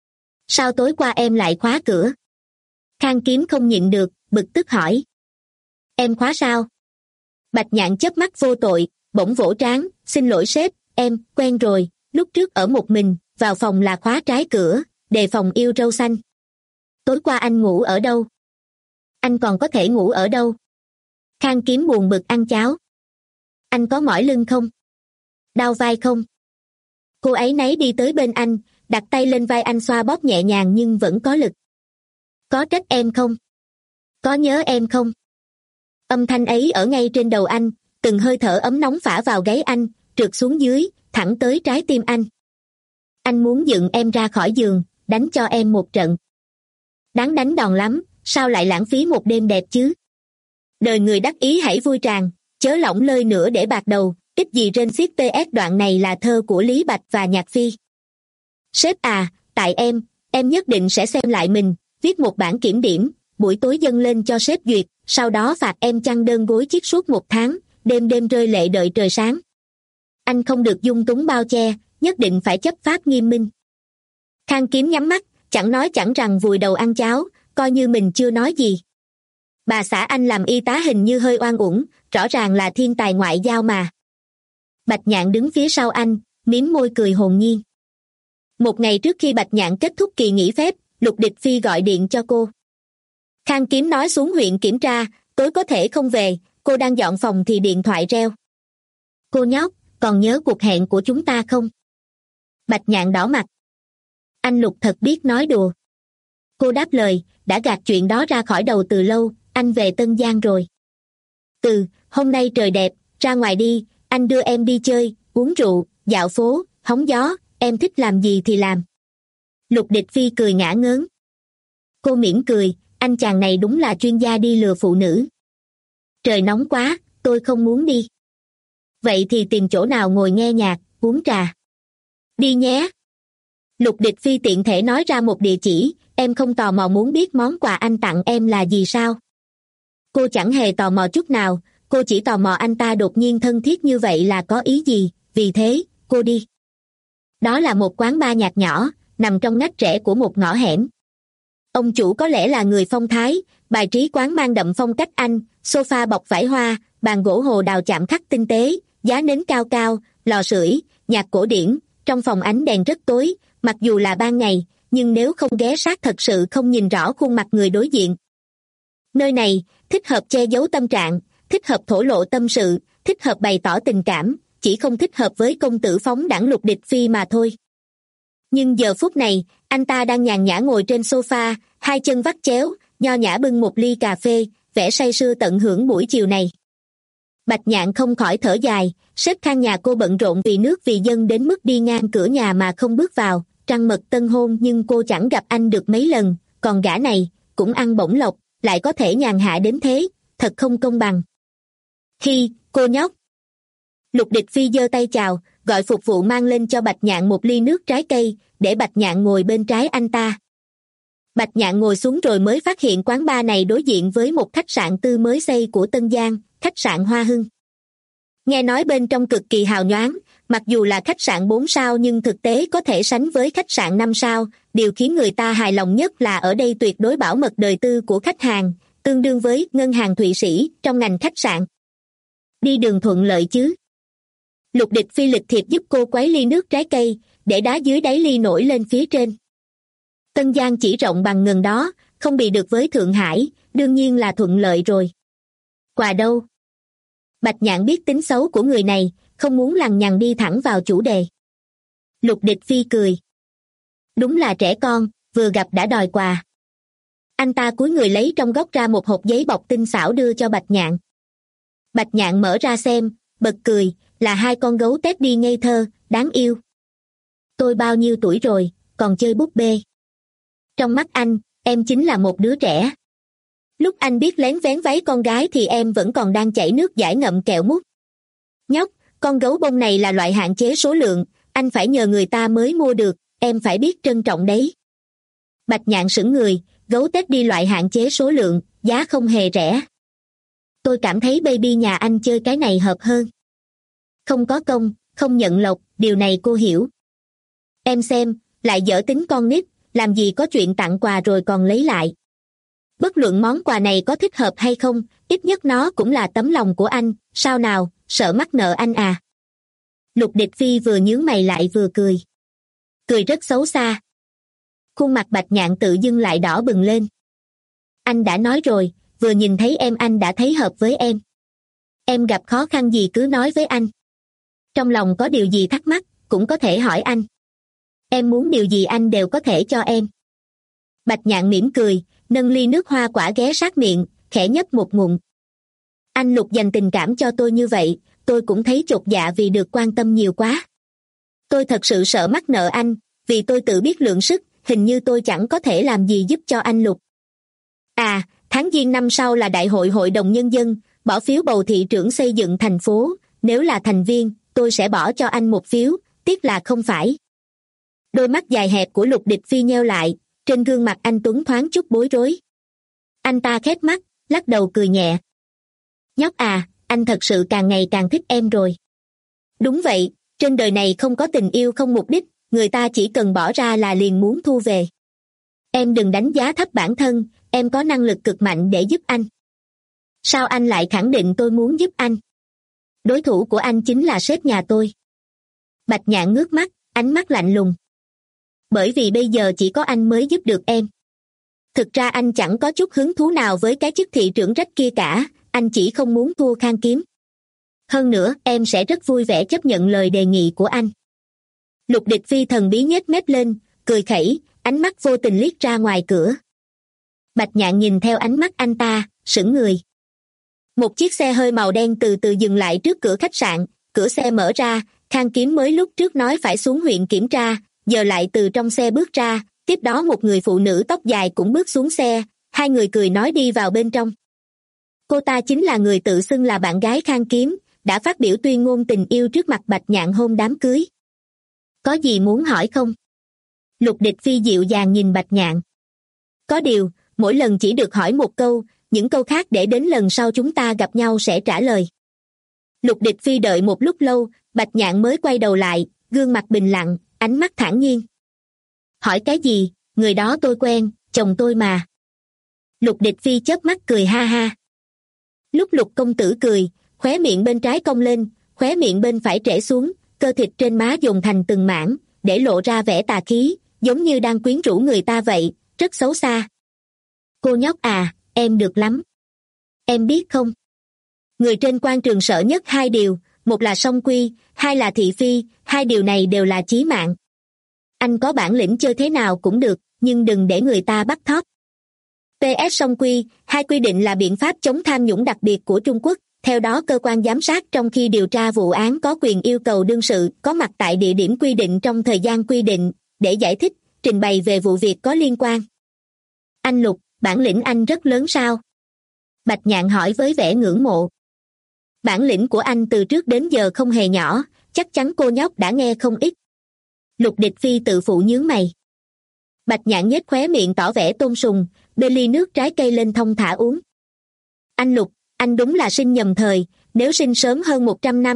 Sao tối qua em lại khóa cửa? Khang Kiếm không nhịn được, bực tức hỏi. Em khóa sao? Bạch Nhạn chớp mắt vô tội, bỗng vỗ trán, xin lỗi sếp, em, quen rồi, lúc trước ở một mình, vào phòng là khóa trái cửa, đề phòng yêu râu xanh. Tối qua anh ngủ ở đâu? Anh còn có thể ngủ ở đâu? Khang Kiếm buồn bực ăn cháo. Anh có mỏi lưng không? Đau vai không? Cô ấy nấy đi tới bên anh, đặt tay lên vai anh xoa bóp nhẹ nhàng nhưng vẫn có lực. Có trách em không? Có nhớ em không? Âm thanh ấy ở ngay trên đầu anh, từng hơi thở ấm nóng phả vào gáy anh, trượt xuống dưới, thẳng tới trái tim anh. Anh muốn dựng em ra khỏi giường, đánh cho em một trận. Đáng đánh đòn lắm, sao lại lãng phí một đêm đẹp chứ? Đời người đắc ý hãy vui tràn, chớ lỏng lơi nữa để bạc đầu, ít gì trên xiết pê ét đoạn này là thơ của Lý Bạch và Nhạc Phi. Sếp à, tại em, em nhất định sẽ xem lại mình, viết một bản kiểm điểm, buổi tối dâng lên cho sếp duyệt, sau đó phạt em chăn đơn gối chiếc suốt một tháng, đêm đêm rơi lệ đợi trời sáng. Anh không được dung túng bao che, nhất định phải chấp pháp nghiêm minh. Khang Kiếm nhắm mắt, chẳng nói chẳng rằng vùi đầu ăn cháo, coi như mình chưa nói gì. Bà xã anh làm y tá hình như hơi oan uổng, rõ ràng là thiên tài ngoại giao mà. Bạch Nhạn đứng phía sau anh, mím môi cười hồn nhiên. Một ngày trước khi Bạch Nhạn kết thúc kỳ nghỉ phép, Lục Địch Phi gọi điện cho cô. Khang Kiếm nói xuống huyện kiểm tra, tối có thể không về, cô đang dọn phòng thì điện thoại reo. Cô nhóc, còn nhớ cuộc hẹn của chúng ta không? Bạch Nhạn đỏ mặt. Anh Lục thật biết nói đùa. Cô đáp lời, đã gạt chuyện đó ra khỏi đầu từ lâu, anh về Tân Giang rồi. Ừ, hôm nay trời đẹp, ra ngoài đi, anh đưa em đi chơi, uống rượu, dạo phố, hóng gió, em thích làm gì thì làm. Lục Địch Phi cười ngả ngớn. Cô mỉm cười, anh chàng này đúng là chuyên gia đi lừa phụ nữ. Trời nóng quá, tôi không muốn đi. Vậy thì tìm chỗ nào ngồi nghe nhạc, uống trà. Đi nhé. Lục Địch Phi tiện thể nói ra một địa chỉ, em không tò mò muốn biết món quà anh tặng em là gì sao? Cô chẳng hề tò mò chút nào, cô chỉ tò mò anh ta đột nhiên thân thiết như vậy là có ý gì, vì thế, cô đi. Đó là một quán bar nhạc nhỏ, nằm trong ngách rẽ của một ngõ hẻm. Ông chủ có lẽ là người phong thái, bài trí quán mang đậm phong cách Anh, sofa bọc vải hoa, bàn gỗ hồ đào chạm khắc tinh tế, giá nến cao cao, lò sưởi, nhạc cổ điển, trong phòng ánh đèn rất tối, mặc dù là ban ngày, nhưng nếu không ghé sát thật sự không nhìn rõ khuôn mặt người đối diện. Nơi này, thích hợp che giấu tâm trạng, thích hợp thổ lộ tâm sự, thích hợp bày tỏ tình cảm, chỉ không thích hợp với công tử phóng đãng Lục Địch Phi mà thôi. Nhưng giờ phút này, anh ta đang nhàn nhã ngồi trên sofa, hai chân vắt chéo, nho nhã bưng một ly cà phê, vẻ say sưa tận hưởng buổi chiều này. Bạch Nhạn không khỏi thở dài, sếp Khang nhà cô bận rộn vì nước vì dân đến mức đi ngang cửa nhà mà không bước vào, trăng mật tân hôn nhưng cô chẳng gặp anh được mấy lần, còn gã này, cũng ăn bổng lộc, lại có thể nhàn hạ đến thế, thật không công bằng. Khi, cô nhóc. Lục Địch Phi giơ tay chào, gọi phục vụ mang lên cho Bạch Nhạn một ly nước trái cây, để Bạch Nhạn ngồi bên trái anh ta. Bạch Nhạn ngồi xuống rồi mới phát hiện quán bar này đối diện với một khách sạn tư mới xây của Tân Giang, khách sạn Hoa Hưng. Nghe nói bên trong cực kỳ hào nhoáng, Mặc dù là khách sạn bốn sao nhưng thực tế có thể sánh với khách sạn năm sao, điều khiến người ta hài lòng nhất là ở đây tuyệt đối bảo mật đời tư của khách hàng, tương đương với ngân hàng Thụy Sĩ trong ngành khách sạn. Đi đường thuận lợi chứ? Lục Địch Phi lịch thiệp giúp cô quấy ly nước trái cây, để đá dưới đáy ly nổi lên phía trên. Tân Giang chỉ rộng bằng ngần đó, không bị được với Thượng Hải, đương nhiên là thuận lợi rồi. Quà đâu? Bạch Nhạn biết tính xấu của người này, không muốn lằng nhằng đi thẳng vào chủ đề. Lục Địch Phi cười. Đúng là trẻ con, vừa gặp đã đòi quà. Anh ta cúi người lấy trong góc ra một hộp giấy bọc tinh xảo đưa cho Bạch Nhạn. Bạch Nhạn mở ra xem, bật cười, là hai con gấu Teddy ngây thơ, đáng yêu. Tôi bao nhiêu tuổi rồi, còn chơi búp bê. Trong mắt anh, em chính là một đứa trẻ. Lúc anh biết lén vén váy con gái thì em vẫn còn đang chảy nước giải ngậm kẹo mút. Nhóc, con gấu bông này là loại hạn chế số lượng, anh phải nhờ người ta mới mua được, em phải biết trân trọng đấy. Bạch Nhạn sững người, gấu Teddy loại hạn chế số lượng, giá không hề rẻ. Tôi cảm thấy baby nhà anh chơi cái này hợp hơn. Không có công, không nhận lộc, điều này cô hiểu. Em xem, lại dở tính con nít, làm gì có chuyện tặng quà rồi còn lấy lại. Bất luận món quà này có thích hợp hay không, ít nhất nó cũng là tấm lòng của anh, sao nào, sợ mắc nợ anh à. Lục Địch Phi vừa nhướng mày lại vừa cười. Cười rất xấu xa. Khuôn mặt Bạch Nhạn tự dưng lại đỏ bừng lên. Anh đã nói rồi, vừa nhìn thấy em anh đã thấy hợp với em. Em gặp khó khăn gì cứ nói với anh. Trong lòng có điều gì thắc mắc, cũng có thể hỏi anh. Em muốn điều gì anh đều có thể cho em. Bạch Nhạn mỉm cười, nâng ly nước hoa quả ghé sát miệng, khẽ nhấp một ngụm. Anh Lục dành tình cảm cho tôi như vậy, tôi cũng thấy chột dạ vì được quan tâm nhiều quá. Tôi thật sự sợ mắc nợ anh, vì tôi tự biết lượng sức, hình như tôi chẳng có thể làm gì giúp cho anh Lục. À, tháng Giêng năm sau là đại hội hội đồng nhân dân, bỏ phiếu bầu thị trưởng xây dựng thành phố, nếu là thành viên, tôi sẽ bỏ cho anh một phiếu, tiếc là không phải. Đôi mắt dài hẹp của Lục Địch Phi nheo lại, trên gương mặt anh Tuấn thoáng chút bối rối. Anh ta khép mắt, lắc đầu cười nhẹ. Nhóc à, anh thật sự càng ngày càng thích em rồi. Đúng vậy, trên đời này không có tình yêu không mục đích, người ta chỉ cần bỏ ra là liền muốn thu về. Em đừng đánh giá thấp bản thân, em có năng lực cực mạnh để giúp anh. Sao anh lại khẳng định tôi muốn giúp anh? Đối thủ của anh chính là sếp nhà tôi. Bạch Nhạn ngước mắt, ánh mắt lạnh lùng. Bởi vì bây giờ chỉ có anh mới giúp được em. Thực ra anh chẳng có chút hứng thú nào với cái chức thị trưởng rách kia cả, anh chỉ không muốn thua Khang Kiếm. Hơn nữa, em sẽ rất vui vẻ chấp nhận lời đề nghị của anh. Lục Địch Phi thần bí nhếch mép lên, cười khẩy, ánh mắt vô tình liếc ra ngoài cửa. Bạch Nhạn nhìn theo ánh mắt anh ta, sững người. Một chiếc xe hơi màu đen từ từ dừng lại trước cửa khách sạn, cửa xe mở ra, Khang Kiếm mới lúc trước nói phải xuống huyện kiểm tra, giờ lại từ trong xe bước ra, tiếp đó một người phụ nữ tóc dài cũng bước xuống xe, hai người cười nói đi vào bên trong. Cô ta chính là người tự xưng là bạn gái Khang Kiếm, đã phát biểu tuyên ngôn tình yêu trước mặt Bạch Nhạn hôm đám cưới. Có gì muốn hỏi không? Lục Địch Phi dịu dàng nhìn Bạch Nhạn. Có điều, mỗi lần chỉ được hỏi một câu, những câu khác để đến lần sau chúng ta gặp nhau sẽ trả lời. Lục Địch Phi đợi một lúc lâu, Bạch Nhạn mới quay đầu lại, gương mặt bình lặng, ánh mắt thản nhiên. Hỏi cái gì, người đó tôi quen, chồng tôi mà. Lục Địch Phi chớp mắt cười ha ha. Lúc Lục công tử cười, khóe miệng bên trái cong lên, khóe miệng bên phải trễ xuống, cơ thịt trên má dồn thành từng mảng, để lộ ra vẻ tà khí, giống như đang quyến rũ người ta vậy, rất xấu xa. Cô nhóc à, em được lắm. Em biết không? Người trên quan trường sợ nhất hai điều, một là song quy, hai là thị phi, hai điều này đều là chí mạng. Anh có bản lĩnh chơi thế nào cũng được, nhưng đừng để người ta bắt thóp. pê ét song quy, hai quy định là biện pháp chống tham nhũng đặc biệt của Trung Quốc, theo đó cơ quan giám sát trong khi điều tra vụ án có quyền yêu cầu đương sự có mặt tại địa điểm quy định trong thời gian quy định, để giải thích, trình bày về vụ việc có liên quan. Anh Lục, bản lĩnh anh rất lớn sao? Bạch Nhạn hỏi với vẻ ngưỡng mộ. Bản lĩnh của anh từ trước đến giờ không hề nhỏ, chắc chắn cô nhóc đã nghe không ít. Lục Địch Phi tự phụ nhướng mày. Bạch Nhạn nhếch khóe miệng tỏ vẻ tôn sùng, bê ly nước trái cây lên thong thả uống. Anh Lục, anh đúng là sinh nhầm thời, nếu sinh sớm hơn một trăm năm,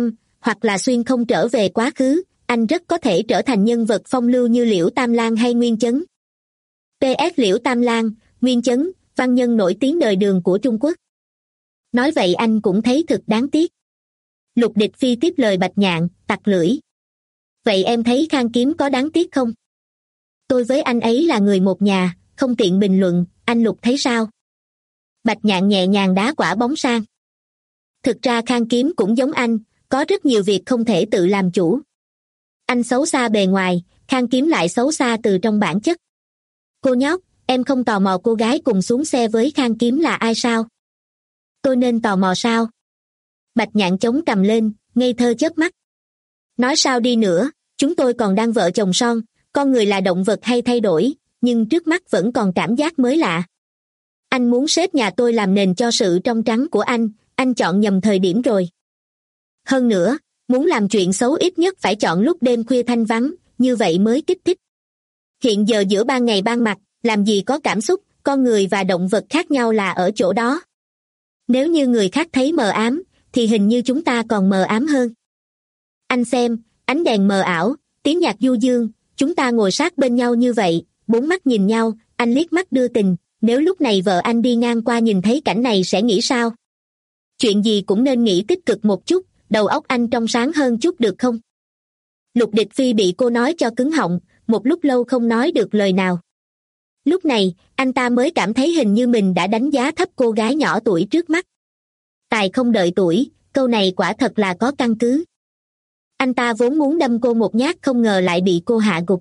hoặc là xuyên không trở về quá khứ, anh rất có thể trở thành nhân vật phong lưu như Liễu Tam Lan hay Nguyên Chấn. pê ét Liễu Tam Lan, Nguyên Chấn, văn nhân nổi tiếng đời Đường của Trung Quốc. Nói vậy anh cũng thấy thực đáng tiếc. Lục Địch Phi tiếp lời Bạch Nhạn, tặc lưỡi. Vậy em thấy Khang Kiếm có đáng tiếc không? Tôi với anh ấy là người một nhà, không tiện bình luận, anh Lục thấy sao? Bạch Nhạn nhẹ nhàng đá quả bóng sang. Thực ra Khang Kiếm cũng giống anh, có rất nhiều việc không thể tự làm chủ. Anh xấu xa bề ngoài, Khang Kiếm lại xấu xa từ trong bản chất. Cô nhóc, em không tò mò cô gái cùng xuống xe với Khang Kiếm là ai sao? Tôi nên tò mò sao? Bạch Nhạn chống cằm lên, ngây thơ chớp mắt. Nói sao đi nữa, chúng tôi còn đang vợ chồng son, con người là động vật hay thay đổi, nhưng trước mắt vẫn còn cảm giác mới lạ. Anh muốn xếp nhà tôi làm nền cho sự trong trắng của anh, anh chọn nhầm thời điểm rồi. Hơn nữa, muốn làm chuyện xấu ít nhất phải chọn lúc đêm khuya thanh vắng, như vậy mới kích thích. Hiện giờ giữa ban ngày ban mặt, làm gì có cảm xúc, con người và động vật khác nhau là ở chỗ đó. Nếu như người khác thấy mờ ám, thì hình như chúng ta còn mờ ám hơn. Anh xem, ánh đèn mờ ảo, tiếng nhạc du dương, chúng ta ngồi sát bên nhau như vậy, bốn mắt nhìn nhau, anh liếc mắt đưa tình, nếu lúc này vợ anh đi ngang qua nhìn thấy cảnh này sẽ nghĩ sao? Chuyện gì cũng nên nghĩ tích cực một chút, đầu óc anh trong sáng hơn chút được không? Lục Địch Phi bị cô nói cho cứng họng, một lúc lâu không nói được lời nào. Lúc này, anh ta mới cảm thấy hình như mình đã đánh giá thấp cô gái nhỏ tuổi trước mắt. Tài không đợi tuổi, câu này quả thật là có căn cứ. Anh ta vốn muốn đâm cô một nhát không ngờ lại bị cô hạ gục.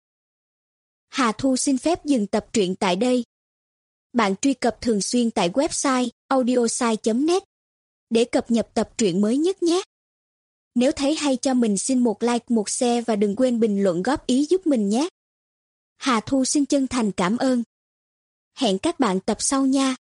Hà Thu xin phép dừng tập truyện tại đây. Bạn truy cập thường xuyên tại website audiosai chấm net để cập nhật tập truyện mới nhất nhé. Nếu thấy hay cho mình xin một like, một share và đừng quên bình luận góp ý giúp mình nhé. Hà Thu xin chân thành cảm ơn. Hẹn các bạn tập sau nha.